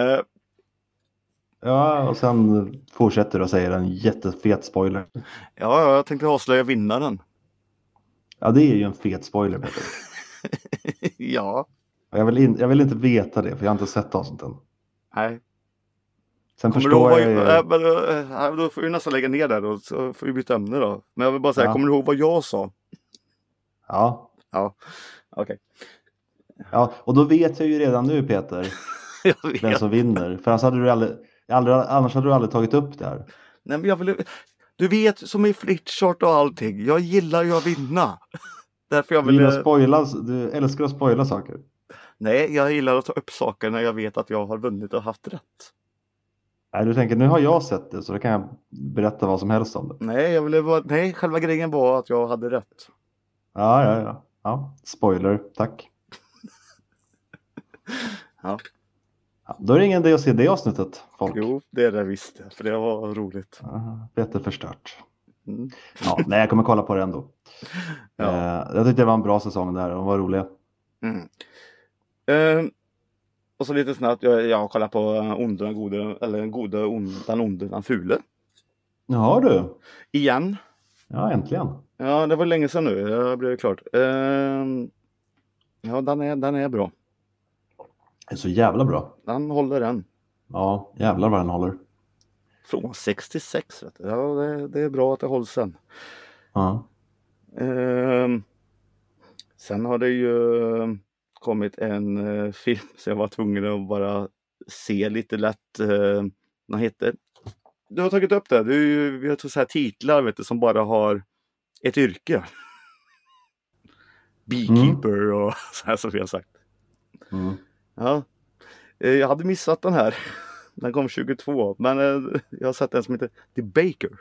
Speaker 1: Ja, och sen fortsätter du och säger en jättefet spoiler.
Speaker 2: Ja, jag tänkte avslöja vinnaren.
Speaker 1: Ja, det är ju en fet spoiler, Peter.
Speaker 2: Ja.
Speaker 1: Jag vill inte veta det, för jag har inte sett avsnittet än.
Speaker 2: Nej.
Speaker 1: Sen
Speaker 2: Kommer
Speaker 1: förstår
Speaker 2: du ihåg
Speaker 1: jag
Speaker 2: vad... Då får vi nästan lägga ner där och så får vi byta ämne då. Men jag vill bara säga,
Speaker 1: Ja.
Speaker 2: kommer du ihåg vad jag sa?
Speaker 1: Ja.
Speaker 2: Ja, okej.
Speaker 1: Ja, och då vet jag ju redan nu, Peter,
Speaker 2: Jag vet.
Speaker 1: vem som vinner. För annars hade du aldrig tagit upp det här.
Speaker 2: Nej, men jag vill... Du vet, som i flipchart och allting. Jag gillar ju att vinna. Därför jag
Speaker 1: Du älskar att spoila saker.
Speaker 2: Nej, jag gillar att ta upp saker när jag vet att jag har vunnit och haft rätt.
Speaker 1: Nej, du tänker, nu har jag sett det, så då kan jag berätta vad som helst om det.
Speaker 2: Nej, själva grejen var att jag hade rätt.
Speaker 1: Ja, spoiler, tack.
Speaker 2: Ja.
Speaker 1: Ja, då är det ingen idé att se det avsnittet, folk.
Speaker 2: Jo, det är det visst. För det var roligt.
Speaker 1: Peter förstört.
Speaker 2: Mm.
Speaker 1: Ja, nej, jag kommer kolla på det ändå.
Speaker 2: Ja.
Speaker 1: Jag tyckte det var en bra säsong där. De var roliga.
Speaker 2: Och så lite snabbt, jag har kollat på Onde, den gode, eller den onde, den fule.
Speaker 1: Ja, du.
Speaker 2: Igen.
Speaker 1: Ja, äntligen.
Speaker 2: Ja, det var länge sedan nu. Jag blev klart. Ja, den är bra.
Speaker 1: Det är så jävla bra.
Speaker 2: Den håller än.
Speaker 1: Ja, jävlar vad den håller.
Speaker 2: Från 66, vet du. Ja, det är bra att det hålls sen.
Speaker 1: Ja.
Speaker 2: Sen har det ju kommit en film så jag var tvungen att bara se lite lätt. Vad heter? Du har tagit upp det. Vi har så här titlar, vet du, som bara har ett yrke. Beekeeper och så här som vi har sagt.
Speaker 1: Mm.
Speaker 2: Ja. Jag hade missat den här. Den kom 22. Men jag har sett en som heter The Baker.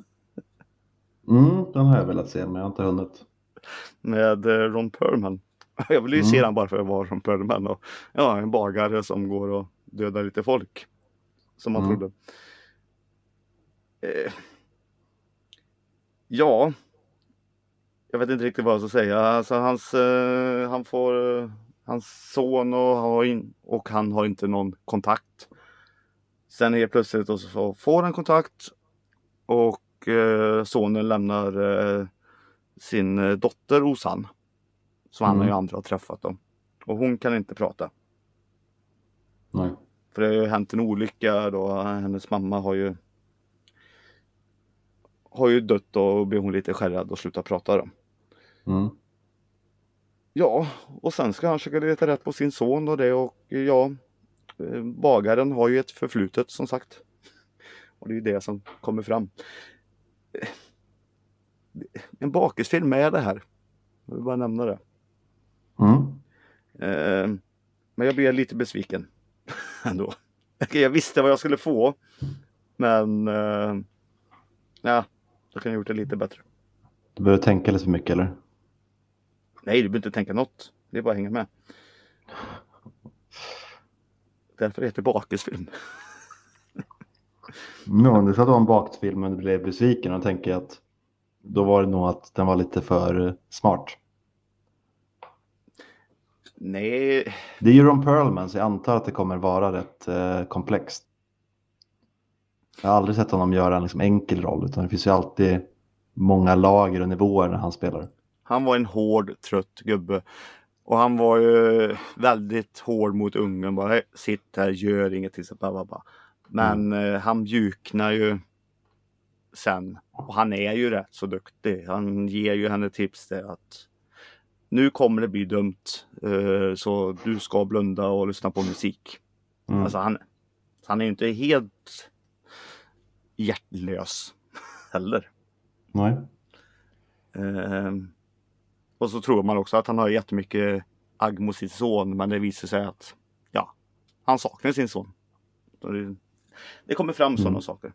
Speaker 1: Den har jag velat se, men jag har inte hunnit.
Speaker 2: Med Ron Perlman. Jag vill ju se den bara för att vara Ron Perlman. Och, ja, en bagare som går och dödar lite folk. Som man trodde. Ja. Jag vet inte riktigt vad jag ska säga. Alltså hans son och han har inte någon kontakt. Sen helt plötsligt och så får han kontakt. Och sonen lämnar sin dotter hos han. Som han och andra har träffat dem. Och hon kan inte prata.
Speaker 1: Nej.
Speaker 2: För det har ju hänt en olycka då. Hennes mamma har ju dött och blir hon lite skärrad och slutar prata då. Ja, och sen ska han försöka leta rätt på sin son och det. Och ja, bagaren har ju ett förflutet som sagt. Och det är ju det som kommer fram. En bakisfilm är det här. Jag vill bara nämna det. Men jag blev lite besviken ändå. Jag visste vad jag skulle få. Men ja, jag kan ha gjort det lite bättre.
Speaker 1: Du behöver tänka lite för mycket, eller?
Speaker 2: Nej, du behöver inte tänka något. Det är bara att hänga med. Därför heter det bakisfilm.
Speaker 1: Ja, du sa att det var en bakisfilm men du blev besviken och tänker att då var det nog att den var lite för smart.
Speaker 2: Nej.
Speaker 1: Det är ju Ron Perlman, så jag antar att det kommer vara rätt komplext. Jag har aldrig sett honom göra en liksom enkel roll, utan det finns ju alltid många lager och nivåer när han spelar. Han
Speaker 2: var en hård, trött gubbe. Och han var ju väldigt hård mot ungen. Bara sitt här, gör ingenting. Men han mjuknar ju sen. Och han är ju rätt så duktig. Han ger ju henne tips där att nu kommer det bli dumt. Så du ska blunda och lyssna på musik. Alltså han är ju inte helt hjärtlös heller.
Speaker 1: Nej.
Speaker 2: Och så tror man också att han har jättemycket agg mot sin son. Men det visar sig att han saknar sin son. det kommer fram sådana saker.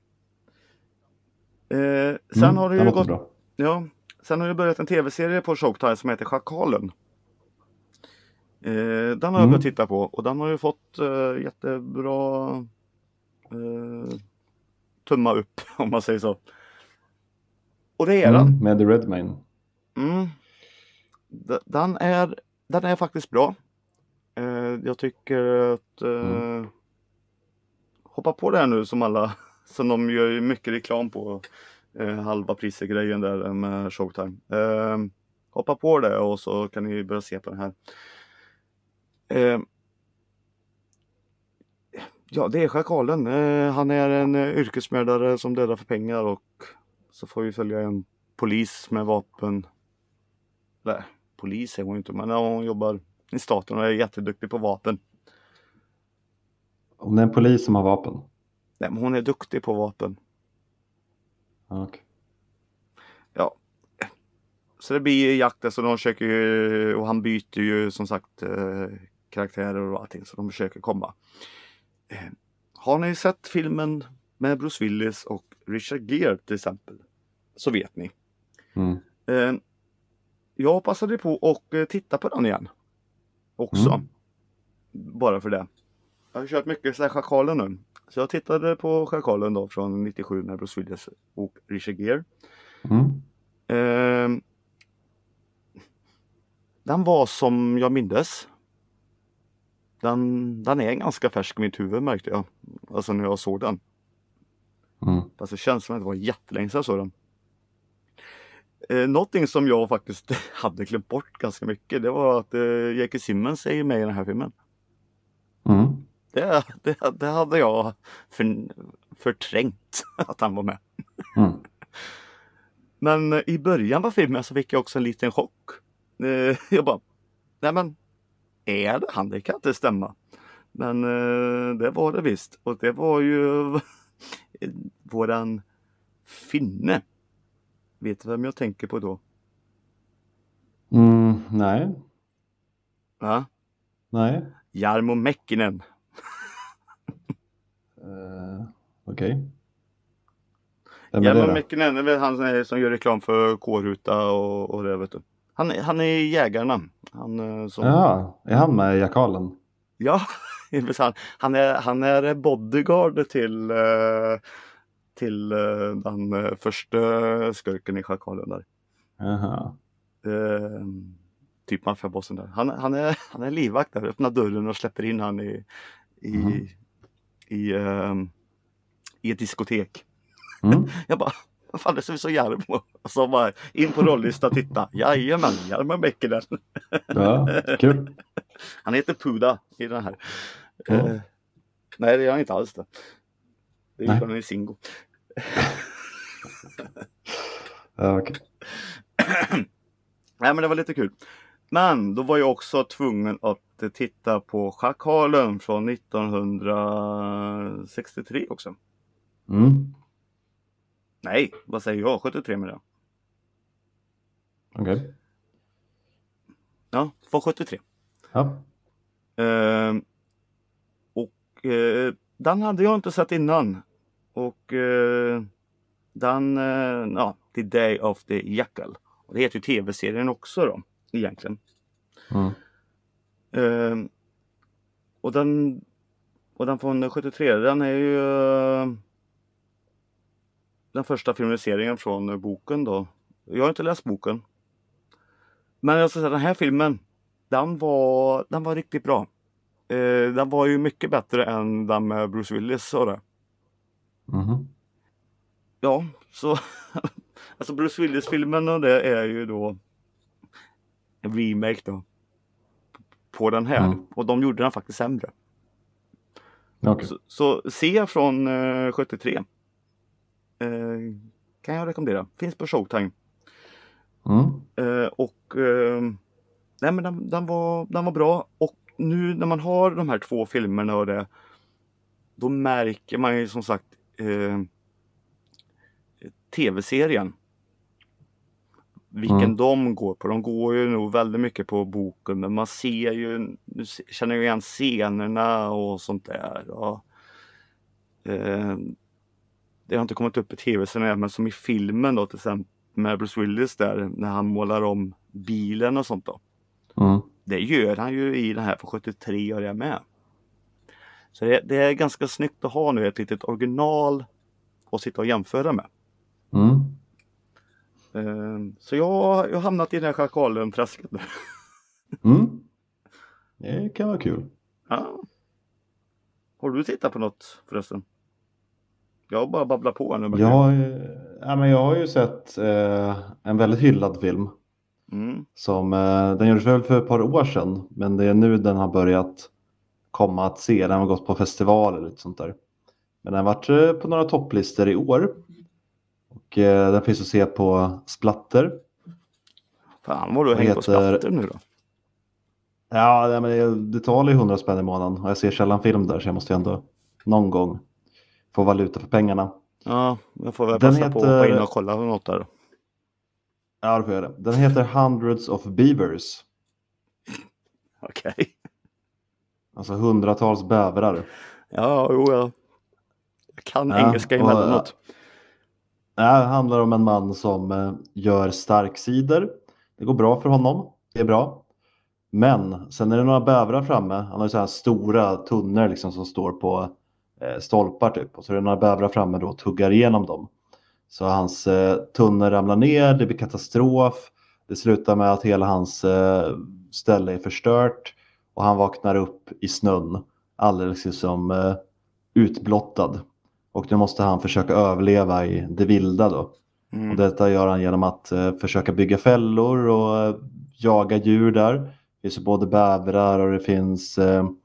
Speaker 2: Sen har det ju gått...
Speaker 1: Bra.
Speaker 2: Ja, sen har det börjat en tv-serie på Showtime som heter Schakalen. Den har jag börjat titta på och den har ju fått jättebra tumma upp om man säger så. Och det är den.
Speaker 1: Med The Redmayne.
Speaker 2: Den är faktiskt bra. Jag tycker att hoppa på det här nu som alla, som de gör mycket reklam på, halva priser-grejen där med Showtime. Hoppa på det och så kan ni börja se på den här. Ja, det är Schakalen. Han är en yrkesmördare som dödar för pengar och så får vi följa en polis med vapen. Nej, polis är hon inte, men hon jobbar i staten och är jätteduktig på vapen.
Speaker 1: Om det är en polis som har vapen?
Speaker 2: Nej, men hon är duktig på vapen.
Speaker 1: Okay.
Speaker 2: Ja. Så det blir jakten så de försöker ju, och han byter ju som sagt karaktärer och allting så de försöker komma. Har ni sett filmen med Bruce Willis och Richard Gere till exempel? Så vet ni. Jag passade på att titta på den igen. Också. Bara för det. Jag har kört mycket så här Schakalen nu. Så jag tittade på Schakalen då från 97 med Bruce Willis och Richard Gere. Den var som jag mindes. Den är ganska färsk i mitt huvud märkte jag. Alltså när jag såg den. Fast det känns som att det var jättelänge sedan jag såg den. Någonting som jag faktiskt hade glömt bort ganska mycket. Det var att J.K. Simmons är med i den här filmen. Det hade jag förträngt att han var med. Men i början på filmen så fick jag också en liten chock. Jag bara, nej men, är det han? Det kan inte stämma. Men det var det visst. Och det var ju våran finne. Vet du vem jag tänker på då?
Speaker 1: Nej.
Speaker 2: Ja?
Speaker 1: Nej.
Speaker 2: Jarmo Mäkkinen.
Speaker 1: Okej.
Speaker 2: Jarmo Mäkkinen är väl han som gör reklam för K-ruta och det vet du. Han är jägarna.
Speaker 1: Ja, är han med i Jakalen?
Speaker 2: Ja, han är bodyguard till den första skurken i Schakalen där.
Speaker 1: Jaha.
Speaker 2: Typ maffiabossen där. Han är livvakt där, öppnar dörren och släpper in han i ett diskotek. Jag bara, vad fan, det ser vi så jävla på. Och så bara in på rolllistan och titta. Jajamän, Jarmo Mäkkinen.
Speaker 1: Ja, kul.
Speaker 2: Han heter Puda i den här. Nej, det gör han inte alls det. Det är ju han i Singo.
Speaker 1: Ja, okej.
Speaker 2: Nej, men det var lite kul. Men då var jag också tvungen att titta på Schakalen från 1963 också. Nej, vad säger jag? 73 med det.
Speaker 1: Okej.
Speaker 2: Ja, från 73.
Speaker 1: Ja.
Speaker 2: Den hade jag inte sett innan. Och den, The Day of the Jackal. Och det heter ju tv-serien också då, egentligen. Och den från 73, den är ju den första filmatiseringen från boken då. Jag har inte läst boken. Men jag ska säga, den här filmen, den var riktigt bra. Den var ju mycket bättre än den med Bruce Willis och det. Ja, så alltså Bruce Willis-filmen och det är ju då en remake då på den här. Och de gjorde den faktiskt sämre.
Speaker 1: Okay.
Speaker 2: Så se från 73 kan jag rekommendera. Finns på Showtime. Nej, men den var bra. Och nu när man har de här två filmerna och det, då märker man ju som sagt tv-serien. Vilken de går på. De går ju nog väldigt mycket på boken. Men man ser ju, känner ju igen scenerna och sånt där. Och Det har inte kommit upp i tv-serien, men som i filmen då till exempel med Bruce Willis där när han målar om bilen och sånt då. Det gör han ju i den här för 73 år jag med. Så det är ganska snyggt att ha nu ett litet original att sitta och jämföra med. Så jag har hamnat i den här schakalen-träsket nu.
Speaker 1: Det kan vara kul.
Speaker 2: Ja. Har du tittat på något förresten? Jag bara babblar på nu.
Speaker 1: Jag har ju sett en väldigt hyllad film. Som, den gjordes väl för ett par år sedan. Men det är nu den har börjat komma att se. Den har gått på festivaler och lite sånt där. Men den har varit på några topplistor i år. Och den finns att se på Splatter.
Speaker 2: Fan vad du hänger på Splatter nu då?
Speaker 1: Ja, men det tar ju 100 spänn i månaden. Och jag ser sällan film där, så jag måste ändå någon gång få valuta för pengarna.
Speaker 2: Ja, jag får väl passa på att in och kolla något där.
Speaker 1: Ja, det får jag det. Den heter Hundreds of Beavers.
Speaker 2: Okej.
Speaker 1: Alltså hundratals bävrar.
Speaker 2: Ja, jag kan engelska emellanåt.
Speaker 1: Det handlar om en man som gör starkcider. Det går bra för honom. Det är bra. Men sen är det några bävrar framme. Han har ju så här stora tunnor liksom som står på stolpar typ. Och så är det några bävrar framme då och tuggar igenom dem. Så hans tunnor ramlar ner. Det blir katastrof. Det slutar med att hela hans ställe är förstört. Och han vaknar upp i snön. Alldeles som utblottad. Och nu måste han försöka överleva i det vilda då. Och detta gör han genom att försöka bygga fällor och jaga djur där. Det finns både bävrar och det finns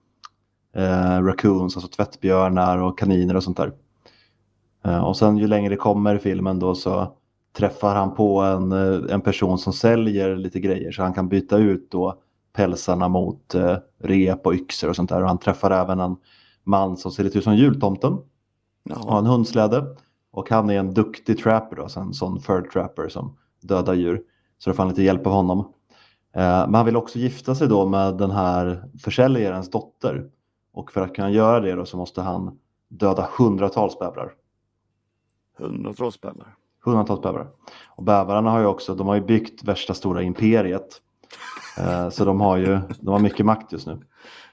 Speaker 1: raccoons, alltså tvättbjörnar och kaniner och sånt där. Och sen ju längre det kommer i filmen då så träffar han på en person som säljer lite grejer. Så han kan byta ut då pälsarna mot rep och yxor och sånt där. Och han träffar även en man som ser lite ut som jultomten. Och har en hundsläde. Och han är en duktig trapper då, alltså en sån fur trapper som dödar djur. Så då får han lite hjälp av honom. Men han vill också gifta sig då med den här försäljarens dotter. Och för att kunna göra det då så måste han döda hundratals bävrar.
Speaker 2: Hundratals bävrar.
Speaker 1: Hundratals bävrar. Och bävrarna har ju också, de har ju byggt värsta stora imperiet. Så de har mycket makt just nu.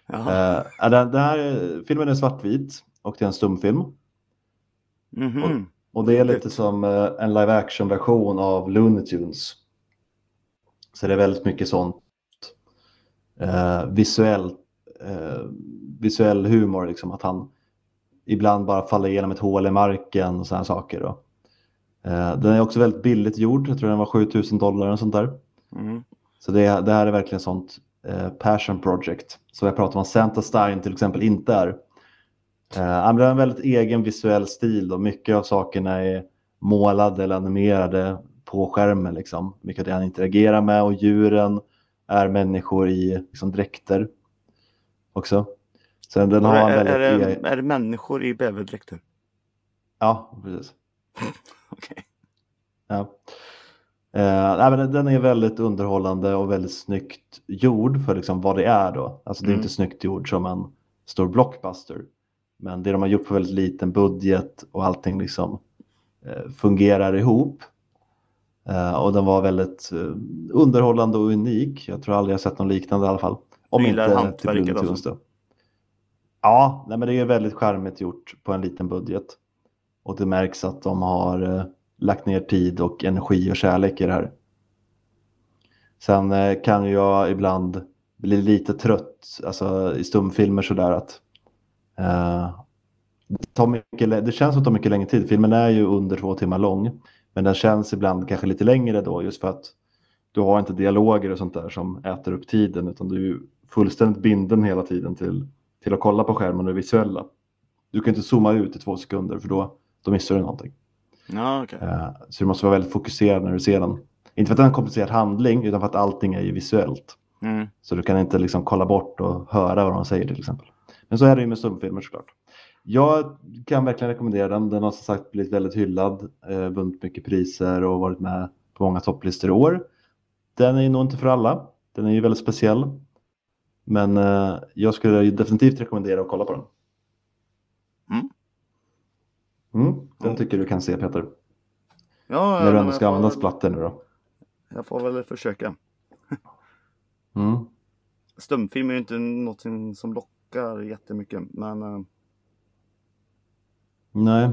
Speaker 1: Den här filmen är svartvit och det är en stumfilm. Och det är lite som en live action version av Looney Tunes. Så det är väldigt mycket sånt visuell humor liksom, att han ibland bara faller igenom ett hål i marken och sådana saker då. Den är också väldigt billigt gjord. Jag tror den var $7,000 och sånt där. Så det här är verkligen sånt passion project. Så jag pratar om Santa Stein till exempel inte är. Han har en väldigt egen visuell stil och mycket av sakerna är målade eller animerade på skärmen liksom. Mycket av det han interagerar med och djuren är människor i liksom, dräkter också. Sen den har
Speaker 2: är det människor i bäverdräkter?
Speaker 1: Ja, precis.
Speaker 2: Okej.
Speaker 1: Ja. Men den är väldigt underhållande och väldigt snyggt gjord för liksom vad det är då. Alltså det är inte snyggt gjord som en stor blockbuster. Men det de har gjort på väldigt liten budget och allting liksom fungerar ihop. Och den var väldigt underhållande och unik. Jag tror aldrig jag sett någon liknande i alla fall.
Speaker 2: Om inte till Looney Tunes
Speaker 1: då. Ja, men det är väldigt charmigt gjort på en liten budget. Och det märks att de har lagt ner tid och energi och kärlek i det här. Sen kan jag ibland bli lite trött alltså i stumfilmer sådär att det känns som att det tar mycket längre tid. Filmen är ju under 2 timmar lång. Men den känns ibland kanske lite längre då just för att du har inte dialoger och sånt där som äter upp tiden utan du är fullständigt binden hela tiden till att kolla på skärmen och det visuella. Du kan inte zooma ut i 2 sekunder för då missar du någonting.
Speaker 2: Ja, okay.
Speaker 1: Så du måste vara väldigt fokuserad när du ser den. Inte för att det är en komplicerad handling utan för att allting är ju visuellt. Så du kan inte liksom kolla bort och höra vad de säger till exempel. Men så är det ju med stumfilmer såklart. Jag kan verkligen rekommendera den. Den har som sagt blivit väldigt hyllad. Vunnit mycket priser och varit med på många topplistor i år. Den är ju nog inte för alla. Den är ju väldigt speciell. Men jag skulle definitivt rekommendera att kolla på den. Den tycker du kan se, Peter.
Speaker 2: Ja,
Speaker 1: när du ändå ska använda splatter nu då.
Speaker 2: Jag får väl försöka.
Speaker 1: Mm.
Speaker 2: Stumfilm är ju inte något som lockar jättemycket, men...
Speaker 1: Nej.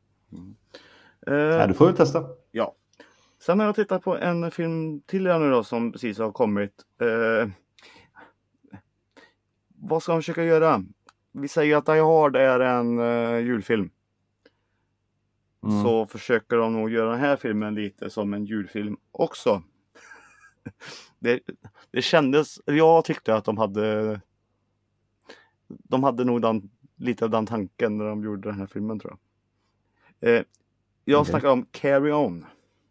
Speaker 1: Du får väl testa.
Speaker 2: Ja. Sen har jag tittat på en film till nu då som precis har kommit. Vad ska de försöka göra? Vi säger att Die Hard är en julfilm. Så försöker de nog göra den här filmen lite som en julfilm också. Det kändes, jag tyckte att de hade nog lite av den tanken när de gjorde den här filmen, tror jag. Jag snackar om Carry On.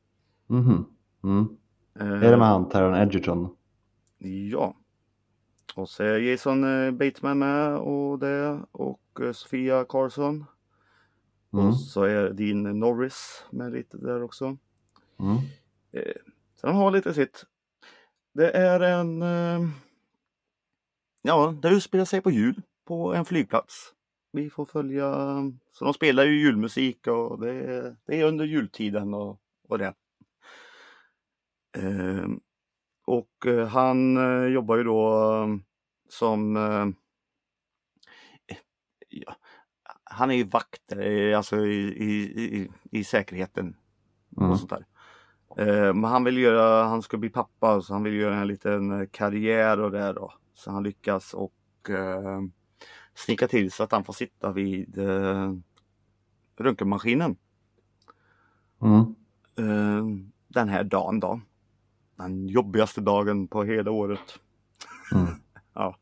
Speaker 1: Är det med han, Taron Egerton?
Speaker 2: Ja. Och så är Jason Bateman med och Sofia Carson. Och så är Dean Norris med lite där också. Så de har lite sitt. Det är det utspelar sig på jul på en flygplats. Vi får följa, så de spelar ju julmusik och det är under jultiden och det. Och han jobbar ju då som han är ju vakt alltså i säkerheten och sånt där. Men han ska bli pappa, så han vill göra en liten karriär och det då. Så han lyckas och snicka till så att han får sitta vid röntgenmaskinen. Den här dagen då. Den jobbigaste dagen på hela året. Ja.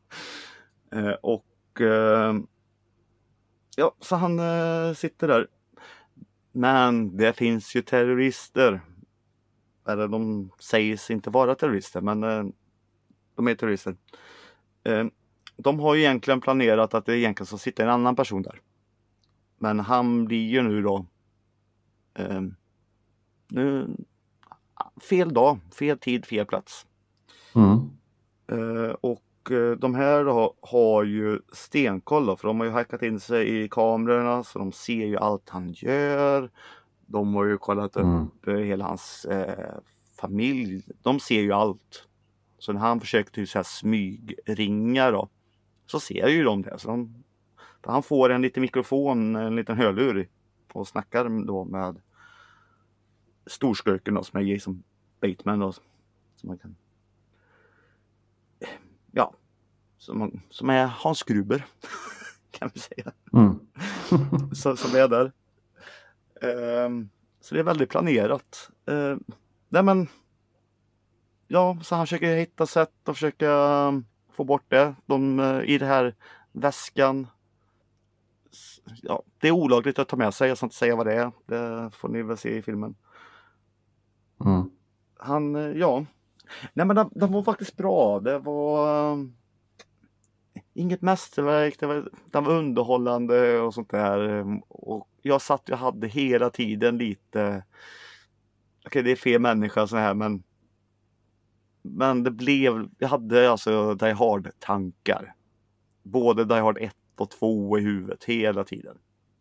Speaker 2: Så han sitter där. Men det finns ju terrorister. Eller de sägs inte vara terrorister, men de är terrorister. De har ju egentligen planerat att det egentligen ska sitta en annan person där. Men han blir ju nu då fel dag, fel tid, fel plats. Och de här då har ju stenkoll då, för de har ju hackat in sig i kamerorna, så de ser ju allt han gör. De har ju kollat upp hela hans familj. De ser ju allt. Så när han försöker typ så här smygringa då, så ser ju de det. Så han får en liten mikrofon, en liten hörlur och snackar då med storskurken då, som är Jason Bateman då, som man kan, ja, som är Hans Gruber kan vi säga. Som är där. Så det är väldigt planerat. Nej men, ja, så han försöker hitta sätt att försöka få bort det. I det här väskan. Ja, det är olagligt att ta med sig. Jag ska inte säga vad det är. Det får ni väl se i filmen. Nej men den var faktiskt bra. Det var inget mästerverk. Den var underhållande och sånt där. Och jag hade hela tiden lite, okej, det är fel människa så här, men jag hade alltså Die Hard-tankar. Både Die Hard 1 och 2 i huvudet hela tiden.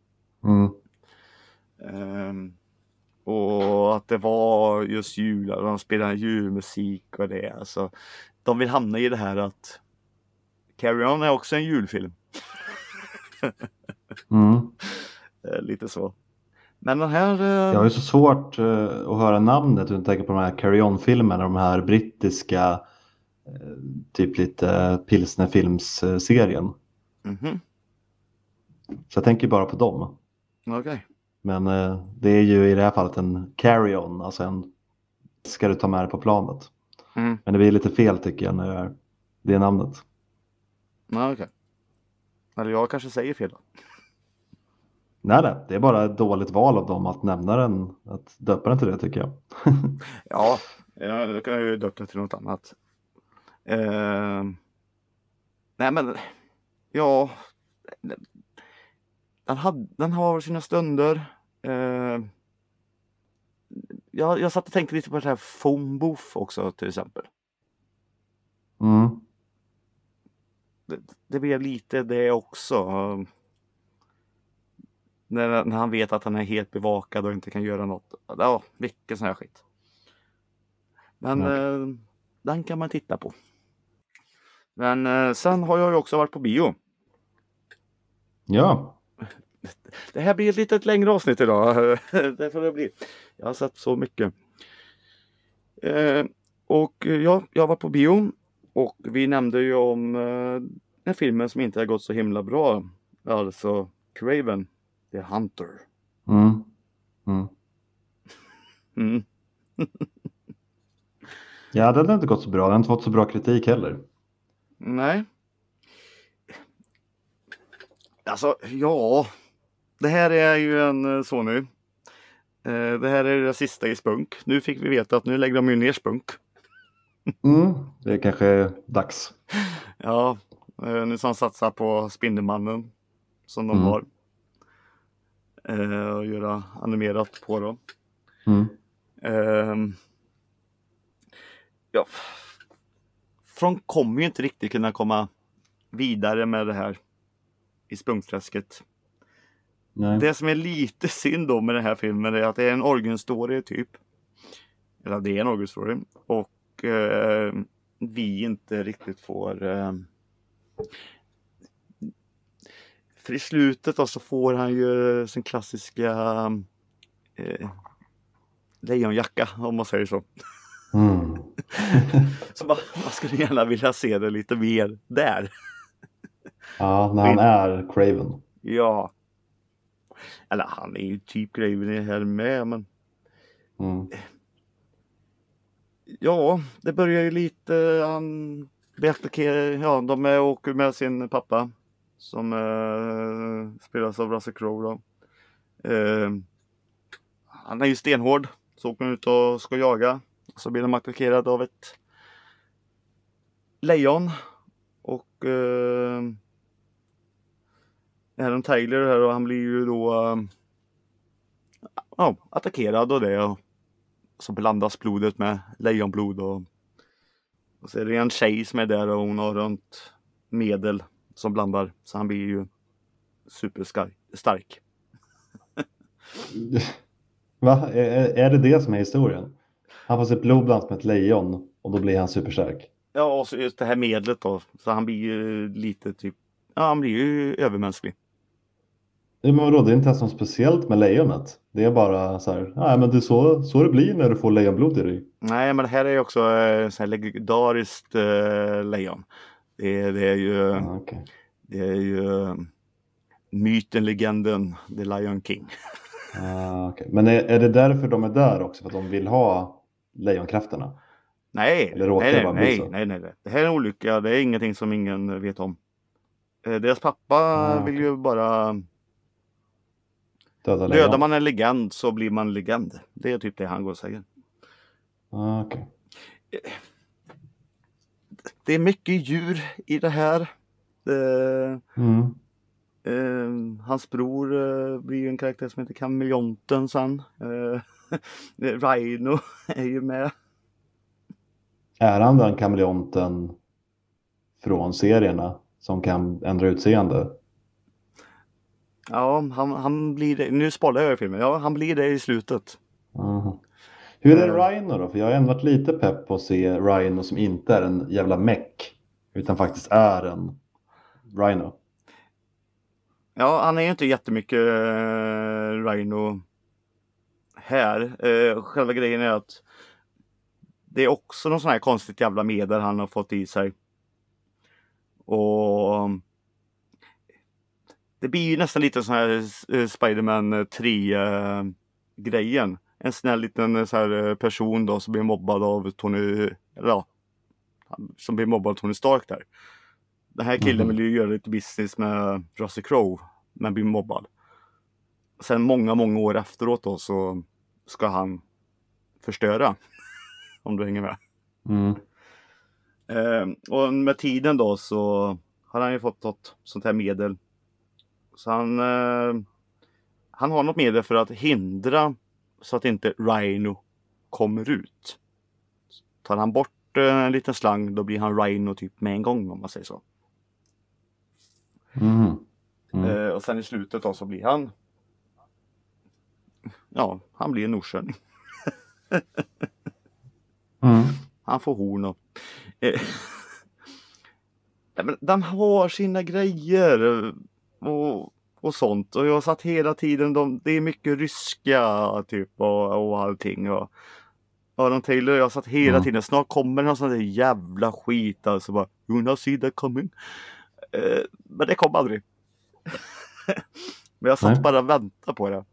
Speaker 2: Och att det var just jul, och de spelade julmusik och det. Alltså, de vill hamna i det här att Carry On är också en julfilm. Lite så. Men den här...
Speaker 1: Jag har ju så svårt att höra namnet och tänka på de här Carry On-filmerna, de här brittiska typ lite pilsnerfilmsserien. Så jag tänker bara på dem.
Speaker 2: Okej.
Speaker 1: Men det är ju i det här fallet en carry-on, alltså ska du ta med det på planet. Men det blir lite fel tycker jag när det är namnet.
Speaker 2: Okej. Eller jag kanske säger fel då.
Speaker 1: Nej, det är bara ett dåligt val av dem att nämna den, att döpa den till det tycker jag.
Speaker 2: Ja, då kan jag ju döpa till något annat. Nej men, ja, den har sina stunder. Jag satt och tänkte lite på det här phone booth också till exempel. Det blev lite det också. När han vet att han är helt bevakad och inte kan göra något. Ja, mycket sån här skit. Men den kan man titta på. Men sen har jag ju också varit på bio.
Speaker 1: Ja.
Speaker 2: Det här blir ett litet längre avsnitt idag. Det får det bli. Jag har sett så mycket. Och ja, jag var på bio. Och vi nämnde ju om den filmen som inte har gått så himla bra. Alltså Craven the Hunter.
Speaker 1: Mm. Ja, den har inte gått så bra. Den har inte fått så bra kritik heller.
Speaker 2: Nej. Alltså, ja. Det här är ju en så nu. Det här är det sista i Spunk. Nu fick vi veta att nu lägger de ju ner Spunk.
Speaker 1: Det är kanske dags.
Speaker 2: Ja, nu som satsar på Spindelmannen som de har. Och göra animerat på då. Ja. Från kommer ju inte riktigt kunna komma vidare med det här i Spunkträsket.
Speaker 1: Nej.
Speaker 2: Det som är lite synd då med den här filmen är att det är en origin story typ. Eller det är en origin story. Och vi inte riktigt får... för i slutet då så får han ju sin klassiska lejonjacka, om man säger så. Så man skulle gärna vilja se det lite mer där.
Speaker 1: Ja, när han är Craven.
Speaker 2: Ja. Eller han är ju typ Craven i här med, men... Ja, det börjar ju lite... Han blir attackerad. Ja, de åker med sin pappa. Som spelas av Russell Crowe då. Han är ju stenhård. Så åker han ut och ska jaga. Så blir de attackerade av ett lejon. Och Adam Taylor här, och han blir ju då attackerad och det. Och så blandas blodet med lejonblod. Och så är det en tjej som är där och hon har runt medel som blandar. Så han blir ju superstark.
Speaker 1: Va? Är det som är historien? Han får sitt blod blandat med ett lejon och då blir han superstark.
Speaker 2: Ja, och så just det här medlet då. Så han blir ju lite typ... Ja, han blir ju övermänsklig.
Speaker 1: Men vadå, det är inte ens något speciellt med lejonet. Det är bara så här, nej men det är så det blir när du får lejonblod i dig.
Speaker 2: Nej, men det här är ju också så här legendariskt lejon. Det är ju...
Speaker 1: Okay.
Speaker 2: Det är ju myten, legenden, The Lion King.
Speaker 1: Okay. Men är det därför de är där också? För att de vill ha lejonkrafterna?
Speaker 2: Nej.
Speaker 1: Det
Speaker 2: här är en olycka. Det är ingenting som ingen vet om. Deras pappa vill ju bara... Dödar man en legend så blir man legend. Det är typ det han går och säger.
Speaker 1: Okay.
Speaker 2: Det är mycket djur i det här. Hans bror blir ju en karaktär som heter Kameleonten sen. Rhino är ju med.
Speaker 1: Är han den kameleonten från serierna som kan ändra utseende?
Speaker 2: Ja, han blir det. Nu spoilar jag i filmen. Ja, han blir det i slutet.
Speaker 1: Hur är Rhino då? För jag har ändå varit lite pepp på att se Rhino som inte är en jävla meck utan faktiskt är en Rhino.
Speaker 2: Ja, han är ju inte jättemycket Rhino här. Själva grejen är att det är också någon sån här konstigt jävla medel han har fått i sig. Och det blir ju nästan lite sån här Spider-Man 3-grejen. En snäll liten så här person då som blir mobbad av Tony Stark där. Den här killen vill ju göra lite business med Russell Crowe men blir mobbad. Sen många år efteråt då så ska han förstöra. Om du hänger med. Och med tiden då så har han ju fått något sånt här medel. Så han har något medel för att hindra så att inte Rhino kommer ut. Tar han bort en liten slang då blir han Rhino typ med en gång, om man säger så. Och sen i slutet då så blir han ja, han blir en norrköping.
Speaker 1: Mm.
Speaker 2: Han får horn och... men den har sina grejer och sånt. Och jag satt hela tiden, det är mycket ryska typ och allting. Och Aaron Taylor, jag satt hela tiden, snart kommer någon sån där jävla skit. Alltså bara, you not see that coming. Men det kom aldrig. Men jag satt bara och väntade på det.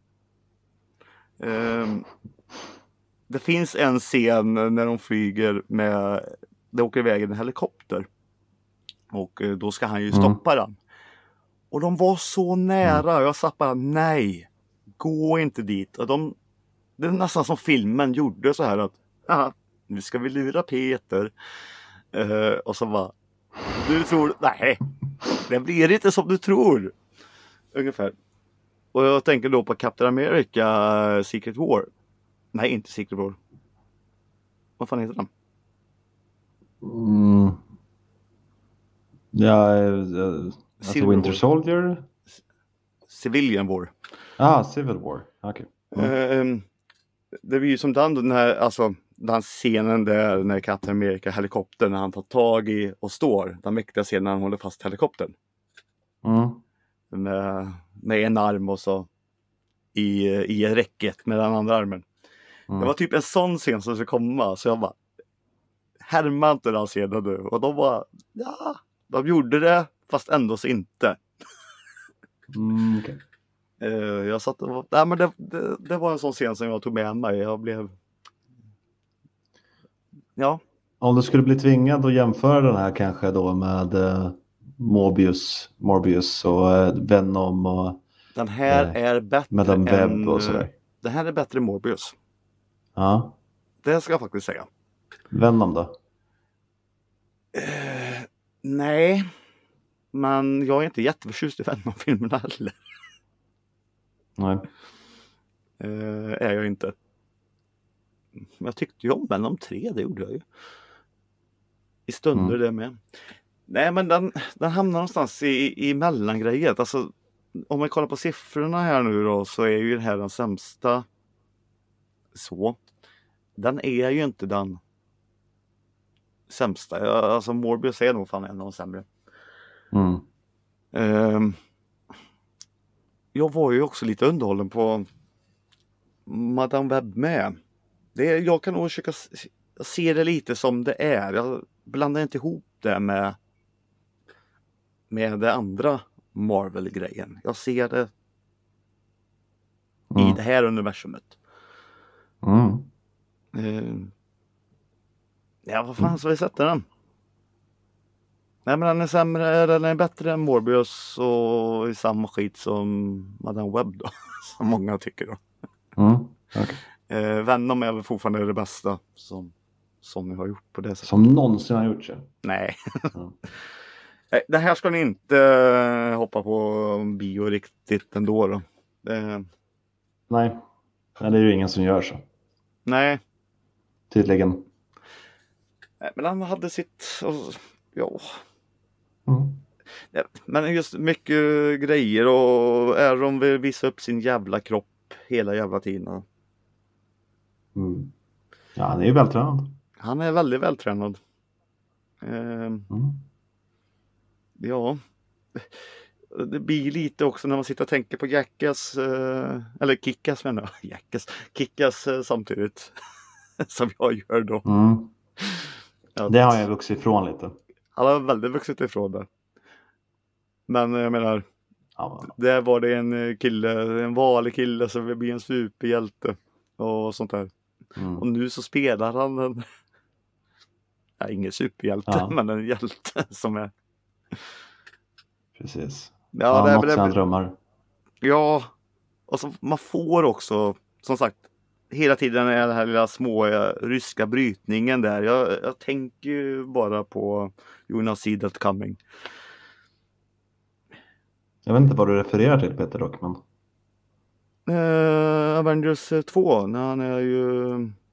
Speaker 2: Det finns en scen när de flyger det åker iväg en helikopter. Och då ska han ju stoppa den. Och de var så nära. Jag satt bara, nej, gå inte dit. Och det är nästan som filmen gjorde så här att, nu ska vi lura Peter. Och så bara, du tror, nej, det blir inte som du tror. Ungefär. Och jag tänker då på Captain America Secret War. Nej, inte Secret War. Vad fan heter den?
Speaker 1: Ja, alltså Winter Soldier?
Speaker 2: Civilian War.
Speaker 1: Civil War. Okej.
Speaker 2: Det blir ju som den här, alltså den scenen där när Captain America helikoptern, när han tar tag i och står. Den mäktiga scenen när han håller fast helikoptern. Med en arm och så i räcket med den andra armen. Det var typ en sån scen som skulle komma. Så jag bara, härma inte den scenen nu. Och de bara, de gjorde det fast ändå så inte.
Speaker 1: Okay.
Speaker 2: Jag satt och, men det var en sån scen som jag tog med mig. Jag blev... Ja.
Speaker 1: Om du skulle bli tvingad att jämföra den här kanske då med Morbius och Venom och...
Speaker 2: Den här är bättre
Speaker 1: med en webb och sådär.
Speaker 2: Den här är bättre än Morbius.
Speaker 1: Ja.
Speaker 2: Det ska jag faktiskt säga.
Speaker 1: Venom då?
Speaker 2: Nej. Men jag är inte jätteförtjust i Venom-filmerna heller.
Speaker 1: Nej.
Speaker 2: Är jag inte. Men jag tyckte ju om Venom 3, det gjorde jag ju. I stunder det med. Nej, men den hamnar någonstans i mellangrejet. Alltså, om man kollar på siffrorna här nu då, så är ju det här den sämsta. Så. Den är ju inte den sämsta. Alltså Morbius är nog fan en av de sämre. Jag var ju också lite underhållen på Madame Webb med. Jag kan nog försöka se det lite som det är. Jag blandar inte ihop det med det andra Marvel-grejen. Jag ser det i det här universumet. Ja, vad fan ska vi sätta den? Nej, men den är sämre, den är bättre än Morbius och i samma skit som Madame Webb då. Som många tycker då.
Speaker 1: Okay.
Speaker 2: Venom är väl fortfarande det bästa som ni har gjort på det sättet.
Speaker 1: Som någonsin har gjort så.
Speaker 2: Nej. Nej, det här ska ni inte hoppa på bio riktigt ändå då.
Speaker 1: Nej, det är ju ingen som gör så.
Speaker 2: Nej.
Speaker 1: Tydligen.
Speaker 2: Nej, men han hade sitt... Ja. Men just mycket grejer och Aaron vill visa upp sin jävla kropp hela jävla tiden.
Speaker 1: Ja, han är ju vältränad.
Speaker 2: Han är väldigt vältränad. Ja. Det blir lite också när man sitter och tänker på Jackass, eller Kickass menar jag. Kickass samtidigt. Som jag gör då.
Speaker 1: Det har jag vuxit ifrån lite.
Speaker 2: Han har väldigt vuxit ifrån det. Men jag menar, där var det en vanlig kille som vill bli en superhjälte och sånt där. Och nu så spelar han ingen superhjälte, men en hjälte som är...
Speaker 1: Precis.
Speaker 2: Ja,
Speaker 1: han har sina drömmar.
Speaker 2: Ja, och så man får också, som sagt, hela tiden är den här lilla små ryska brytningen där. Jag tänker ju bara på You Not See That Coming.
Speaker 1: Jag vet inte vad du refererar till, Peter Rockman.
Speaker 2: Avengers 2, när han är ju...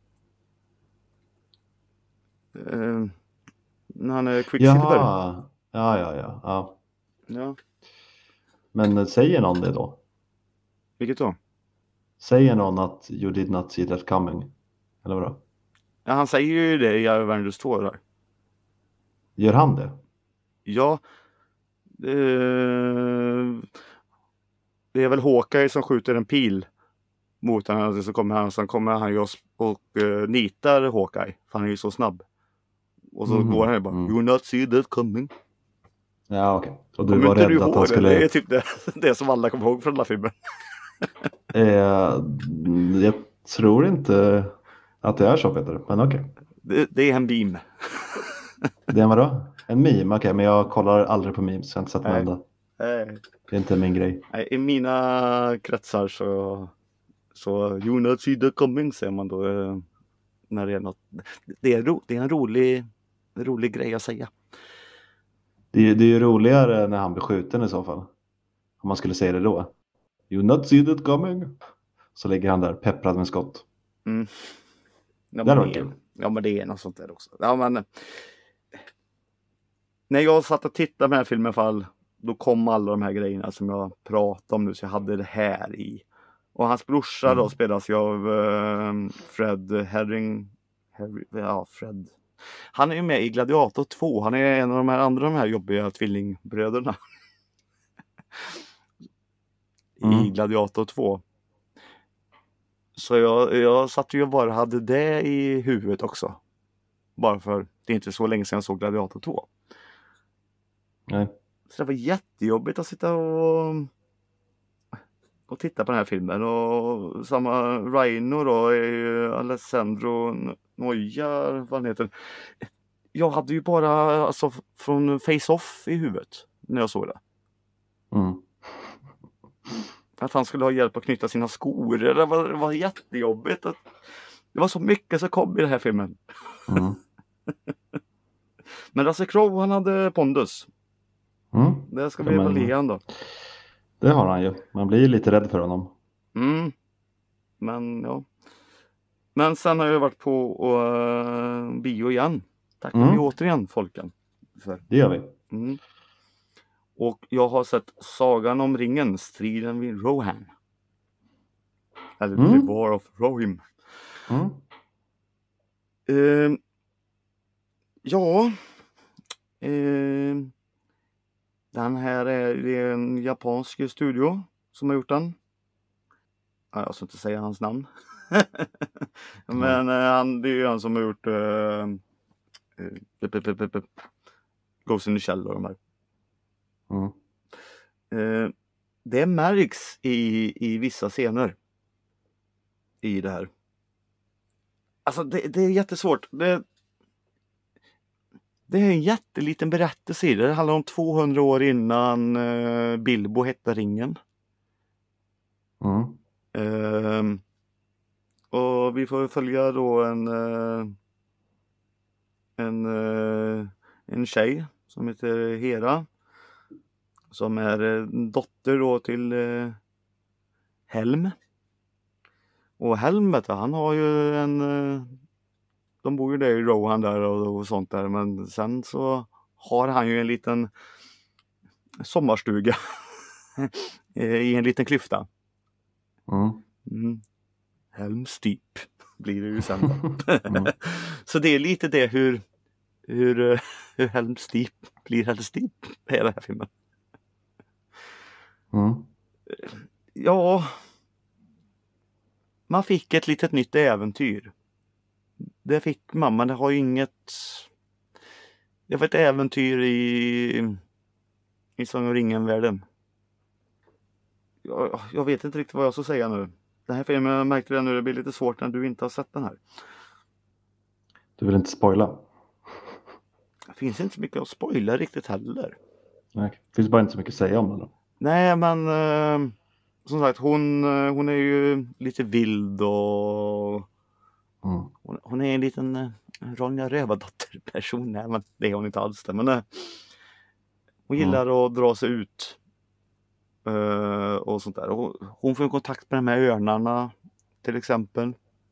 Speaker 2: när han är Quicksilver.
Speaker 1: Ja. Men säger någon det då?
Speaker 2: Vilket då?
Speaker 1: Säger någon att you did not see that coming? Eller vadå?
Speaker 2: Ja, han säger ju det i Avengers 2 där.
Speaker 1: Gör han det?
Speaker 2: Ja. Det är väl Hawkeye som skjuter en pil mot honom. Så kommer han ju och nitar Hawkeye. För han är ju så snabb. Och så går han ju bara, you not see that coming.
Speaker 1: Ja, okej. Och du var rädd att han skulle...
Speaker 2: Det är typ det som alla kommer ihåg från den här filmen.
Speaker 1: Jag tror inte att det är så, Peter. Men okej.
Speaker 2: Det är en beam.
Speaker 1: Det är en vadå? En meme? Okej, men jag kollar aldrig på memes. Jag har inte sett en enda. Det är inte min grej.
Speaker 2: Nej, i mina kretsar så you not see the coming säger man då. När det är något. Det är en rolig grej att säga.
Speaker 1: Det är ju roligare när han blir skjuten i så fall. Om man skulle säga det då. You not see that coming. Så ligger han där pepprad med skott.
Speaker 2: Mm. Ja,
Speaker 1: det var kul.
Speaker 2: Ja, men det är något sånt där också. Ja, men när jag satt och tittade på den här filmen fall, då kom alla de här grejerna som jag pratade om nu, så jag hade det här i. Och hans brorsa då spelas ju av Fred Herring. Fred. Han är ju med i Gladiator 2. Han är en av de här jobbiga tvillingbröderna. I Gladiator 2. Så jag satt ju och bara hade det i huvudet också. Bara för det är inte så länge sedan jag såg Gladiator 2.
Speaker 1: Nej.
Speaker 2: Så det var jättejobbigt att sitta och titta på den här filmen. Och samma Rhino då är ju Alessandro Noja, vad han heter. Jag hade ju bara alltså från Face-Off i huvudet när jag såg det. Att han skulle ha hjälp att knyta sina skor. Det var jättejobbigt. Det var så mycket som kom i den här filmen. Men Russell Crowe, han hade pondus. Det ska vi väl ge han då.
Speaker 1: Det har han ju. Man blir lite rädd för honom.
Speaker 2: Men ja. Men sen har jag varit på bio igen. Tackar vi återigen folken.
Speaker 1: Det gör vi.
Speaker 2: Och jag har sett Sagan om ringen, striden vid Rohan. Eller The War of Rohirrim. Den här är en japansk studio som har gjort den. Jag ska inte säga hans namn. Men det är ju han som har gjort Ghost in the Shell och de här. Det märks i vissa scener i det här. Alltså det är jättesvårt. Det är en jätteliten berättelse i det. Det handlar om 200 år innan Bilbo hette ringen. Och vi får följa då en tjej som heter Hera. Som är dotter då till Helm. Och Helm, vet du, han har ju de bor ju där i Rohan där och sånt där. Men sen så har han ju en liten sommarstuga i en liten klyfta. Helm's Deep blir det ju sen då. Så det är lite det hur Helm's Deep blir Helm's Deep i den här filmen. Ja, man fick ett litet nytt äventyr. Det fick man, men det har ju inget. Det var ett äventyr i Sagan om ringen-världen. Jag vet inte riktigt vad jag ska säga nu. Den här filmen, jag märkte det nu, det blir lite svårt när du inte har sett den här.
Speaker 1: Du vill inte spoila?
Speaker 2: Det finns inte så mycket att spoila riktigt heller.
Speaker 1: Nej, det finns bara inte så mycket att säga om den då.
Speaker 2: Nej, men som sagt, hon är ju lite vild och hon är en liten Ronja Rövardotter-person. Nej, men det är hon inte alls det. Men hon gillar att dra sig ut och sånt där. Och hon får kontakt med de här örnarna till exempel.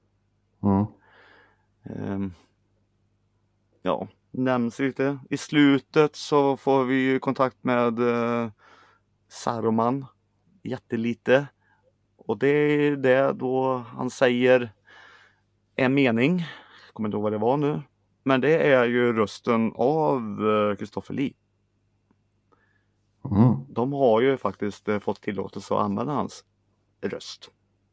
Speaker 2: Ja, nämns lite. I slutet så får vi ju kontakt med Saruman. Jättelite. Och det är det då han säger en mening. Jag kommer inte ihåg vad det var nu. Men det är ju rösten av Christopher Lee. De har ju faktiskt fått tillåtelse att använda hans röst.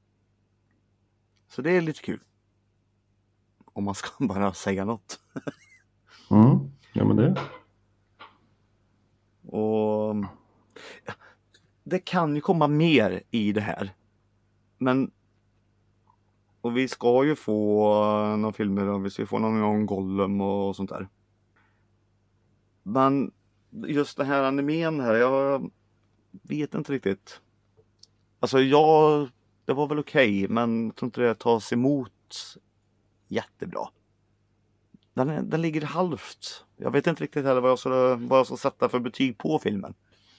Speaker 2: Så det är lite kul. Om man ska bara säga något.
Speaker 1: Ja, men det.
Speaker 2: Och det kan ju komma mer i det här. Men och vi ska ju få några filmer och vi ska få någon gång Gollum och sånt där. Men just det här animen här, jag vet inte riktigt. Alltså det var väl okej, men jag tror inte det tas emot jättebra. Den ligger halvt. Jag vet inte riktigt heller vad jag ska sätta för betyg på filmen.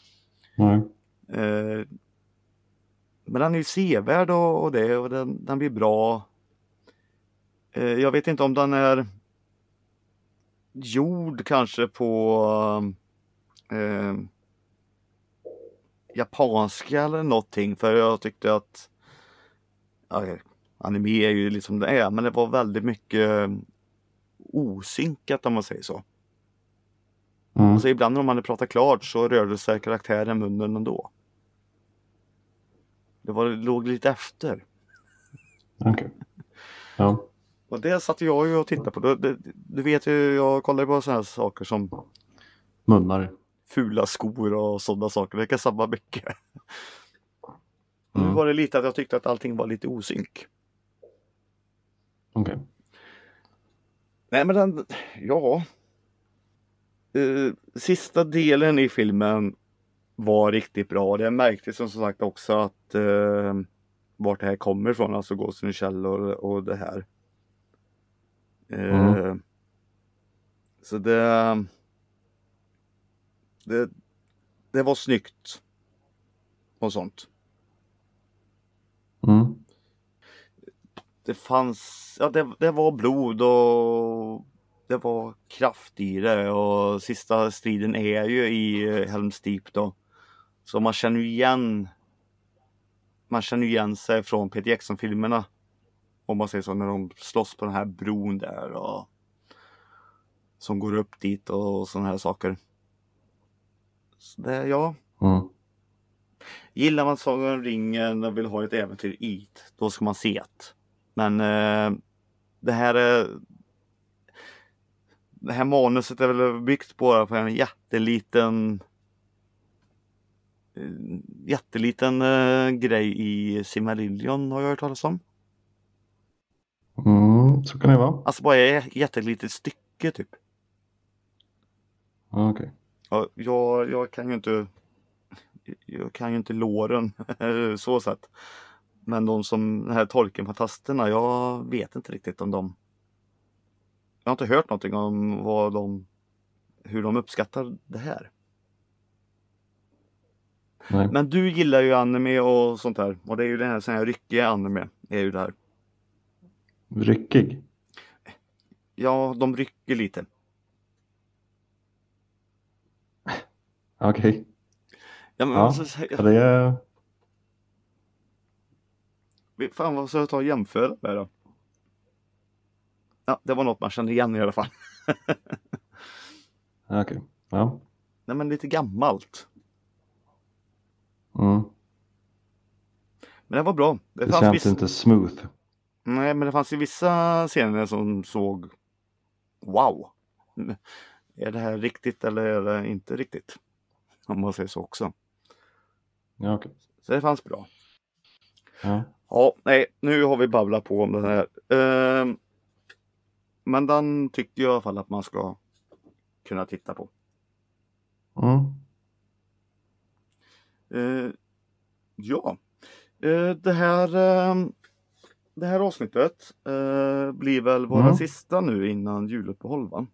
Speaker 2: Men den är ju sevärd och den blir bra. Jag vet inte om den är gjord kanske på japanska eller någonting, för jag tyckte att anime är ju liksom det är, men det var väldigt mycket osynkat om man säger så. Alltså ibland när man hade pratat klart så rörde sig karaktären munnen ändå. Det låg lite efter.
Speaker 1: Okej. Ja.
Speaker 2: Och det satt jag ju och tittade på. Du vet ju, jag kollar på sådana här saker som
Speaker 1: Munnar.
Speaker 2: Fula skor och sådana saker. Det kan samma mycket. Nu var det lite att jag tyckte att allting var lite osynk.
Speaker 1: Okej.
Speaker 2: Nej, men sista delen i filmen var riktigt bra. Det märktes som sagt också att vart det här kommer ifrån, alltså Ghost in the Shell och det här. Så det var snyggt och sånt. Det fanns, det var blod och det var kraft i det, och sista striden är ju i Helm's Deep då. Så man känner ju igen sig från Peter Jackson-filmerna. Om man säger så, när de slåss på den här bron där och som går upp dit och sådana här saker. Så det, ja. Gillar man Sagan om ringen och vill ha ett äventyr i, då ska man se det. Men det här manuset är väl byggt på en jätteliten grej i Silmarillion, har jag hört talas om.
Speaker 1: Så kan det vara.
Speaker 2: Alltså bara ett jättelitet stycke typ.
Speaker 1: Okej.
Speaker 2: Ja, jag kan ju inte låren så sätt. Men de som, den här Tolkien-fantasterna, jag vet inte riktigt om dem. Jag har inte hört någonting om hur de uppskattar det här.
Speaker 1: Nej.
Speaker 2: Men du gillar ju anime och sånt där. Och det är ju den här sån här ryckiga anime. Är ju det här.
Speaker 1: Ryckig?
Speaker 2: Ja, de rycker lite.
Speaker 1: Okej.
Speaker 2: Ja, men
Speaker 1: Ja,
Speaker 2: alltså,
Speaker 1: det är...
Speaker 2: Fan, vad ska jag ta och jämföra med då? Ja, det var något man kände igen i alla fall.
Speaker 1: Okej. Ja.
Speaker 2: Nej, men lite gammalt. Men det var bra.
Speaker 1: Det känns inte smooth.
Speaker 2: Nej, men det fanns ju vissa scener som såg wow. Är det här riktigt eller är det inte riktigt? Om man säger så också.
Speaker 1: Ja, okej.
Speaker 2: Så det fanns bra.
Speaker 1: Ja.
Speaker 2: Ja, nej, nu har vi babblat på om den här. Men den tycker jag i alla fall att man ska kunna titta på. Ja. Det här avsnittet blir väl våra sista nu innan juluppehåll, va?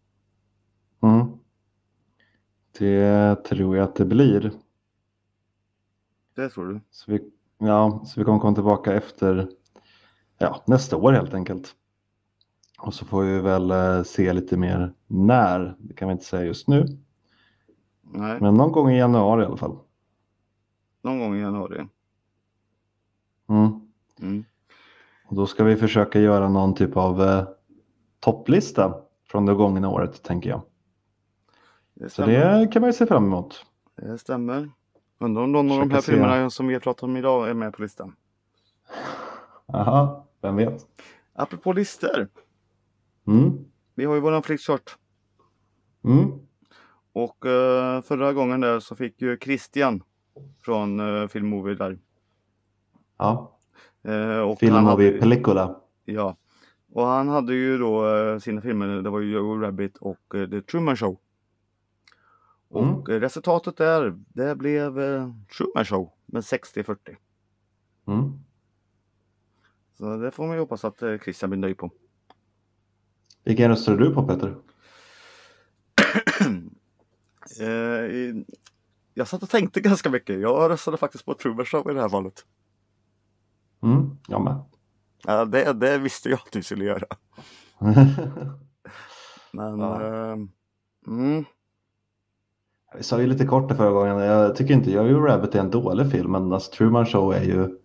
Speaker 1: Det tror jag att det blir.
Speaker 2: Det tror du?
Speaker 1: Så vi kommer komma tillbaka efter nästa år helt enkelt. Och så får vi väl se lite mer när. Det kan vi inte säga just nu.
Speaker 2: Nej.
Speaker 1: Men någon gång i januari i alla fall.
Speaker 2: Någon gång i januari.
Speaker 1: Och då ska vi försöka göra någon typ av topplista från det gångna året, tänker jag. Så det kan man ju se fram emot.
Speaker 2: Det stämmer. Undrar om någon av de här filmerna som vi har pratat om idag är med på listan.
Speaker 1: Jaha, vem vet.
Speaker 2: Apropå listor. Vi har ju våran flickchart. Och förra gången där så fick ju Christian från Filmmovie där.
Speaker 1: Ja. Filmmovie Pellicola.
Speaker 2: Ja. Och han hade ju då sina filmer, det var ju Joe Rabbit och The Truman Show. Och resultatet där, det blev Truman Show med 60-40. Så det får man ju hoppas att Christian blir nöjd på.
Speaker 1: Vilken röstade du på, Peter?
Speaker 2: Jag satt och tänkte ganska mycket. Jag röstade faktiskt på Truman Show i det här valet.
Speaker 1: Jag med.
Speaker 2: Ja, det visste jag att du skulle göra. Men
Speaker 1: Vi sa ju lite kort det förra gången. Jag tycker inte Jojo Rabbit är en dålig film, men alltså, Truman Show är ju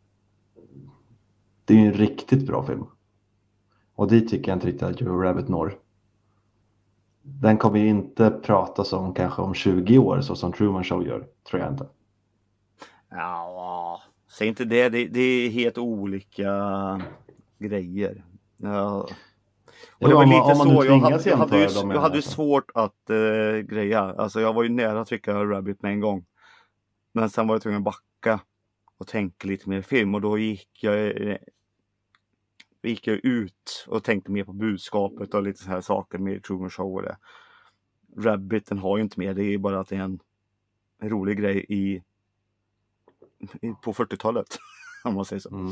Speaker 1: en riktigt bra film. Och dit tycker jag inte riktigt att Jojo Rabbit når. Den kommer ju inte pratas om kanske om 20 år så som Truman Show gör, tror jag inte.
Speaker 2: Ja, säg inte det. Det är helt olika grejer. Ja. Och det var lite så, jag hade ju svårt att greja. Alltså jag var ju nära att trycka Rabbit med en gång. Men sen var jag tvungen att backa och tänka lite mer film. Och då gick jag ut och tänkte mer på budskapet och lite så här saker med Truman Show och det. Rabbit, den har ju inte mer, det är bara att det är en rolig grej på 40-talet. Om man säger så.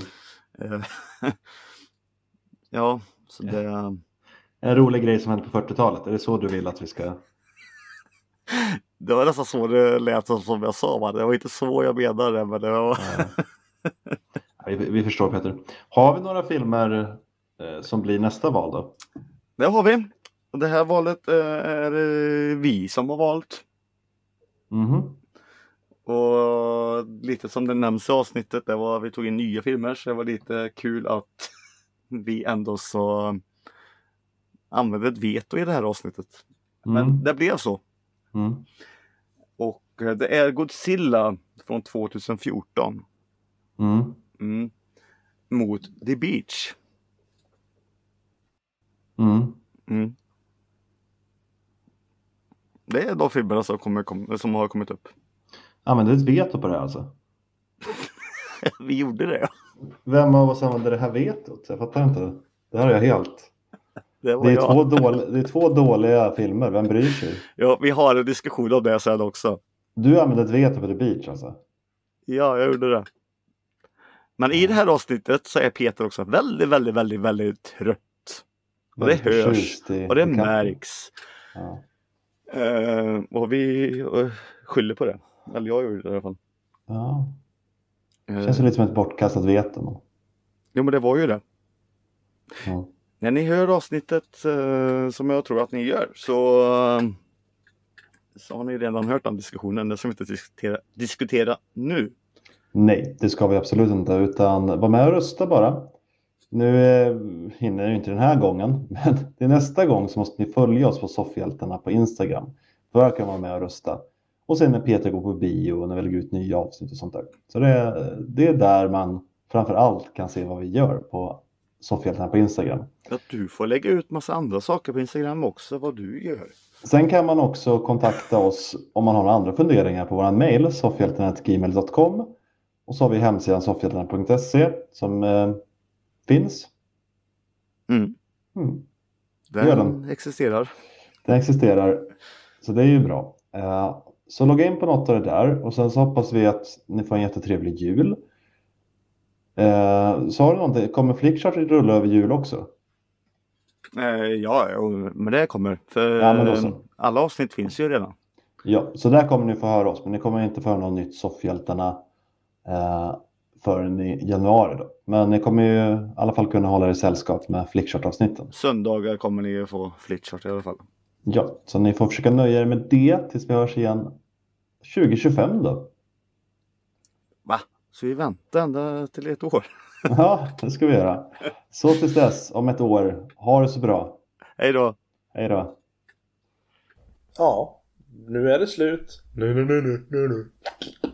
Speaker 2: Ja, så det...
Speaker 1: En rolig grej som hände på 40-talet, är det så du vill att vi ska...
Speaker 2: Det var nästan så det lät som jag sa, va? Det var inte så jag menade, men det var...
Speaker 1: Vi förstår, Peter. Har vi några filmer som blir nästa val då?
Speaker 2: Det har vi. Och det här valet är vi som har valt. Och lite som det nämns i avsnittet, det var vi tog in nya filmer, så det var lite kul att vi ändå så använde ett veto i det här avsnittet. Men det blev så. Och det är Godzilla från 2014 mot The Beach. Det är de filmerna som har kommit upp.
Speaker 1: Ja, men det är ett veto på det här alltså.
Speaker 2: Vi gjorde det.
Speaker 1: Vem av oss använde det här vetot? Jag fattar inte. Det här är jag helt... Det är två dåliga filmer, vem bryr sig?
Speaker 2: Ja, vi har en diskussion om det sen också.
Speaker 1: Du använde ett veto på The Beach alltså?
Speaker 2: Ja, jag gjorde det. Men i det här avsnittet så är Peter också väldigt, väldigt, väldigt, väldigt trött. Och det hörs. Och det märks.
Speaker 1: Ja.
Speaker 2: Och vi skyller på det. Eller jag gjorde det i alla fall.
Speaker 1: Ja. Det känns lite som ett bortkastat veto.
Speaker 2: Jo, men det var ju det.
Speaker 1: Ja.
Speaker 2: När ni hör avsnittet som jag tror att ni gör så har ni redan hört den diskussionen. Det ska vi inte diskutera nu.
Speaker 1: Nej, det ska vi absolut inte. Utan var med och rösta bara. Nu hinner ju inte den här gången. Men det är nästa gång så måste ni följa oss på Soffhjältarna på Instagram. För att kan vara med och rösta. Och sen när Peter går på bio och när vi lägger ut nya avsnitt och sånt där. Så det är där man framför allt kan se vad vi gör på Soffhjältarna på Instagram.
Speaker 2: Att du får lägga ut massa andra saker på Instagram också, vad du gör.
Speaker 1: Sen kan man också kontakta oss om man har några andra funderingar på vår mail, soffhjältarna@gmail.com. Och så har vi hemsidan soffhjältarna.se som finns.
Speaker 2: Den existerar.
Speaker 1: Den existerar, så det är ju bra. Så logga in på något av det där och sen så hoppas vi att ni får en jättetrevlig jul. Så har du någonting, kommer Flickchart rulla över jul också?
Speaker 2: Ja, men det kommer. För alla avsnitt finns ju redan.
Speaker 1: Ja, så där kommer ni få höra oss. Men ni kommer inte få höra något nytt Soffhjältarna förrän i januari då. Men ni kommer ju i alla fall kunna hålla er i sällskap med Flickchart-avsnitten.
Speaker 2: Söndagar kommer ni ju få Flickchart i alla fall.
Speaker 1: Ja, så ni får försöka nöja er med det tills vi hörs igen 2025 då.
Speaker 2: Va? Så vi väntar ända till ett år.
Speaker 1: Ja, det ska vi göra. Så tills dess, om ett år. Ha det så bra.
Speaker 2: Hej då.
Speaker 1: Hej då.
Speaker 3: Ja, nu är det slut. Nu.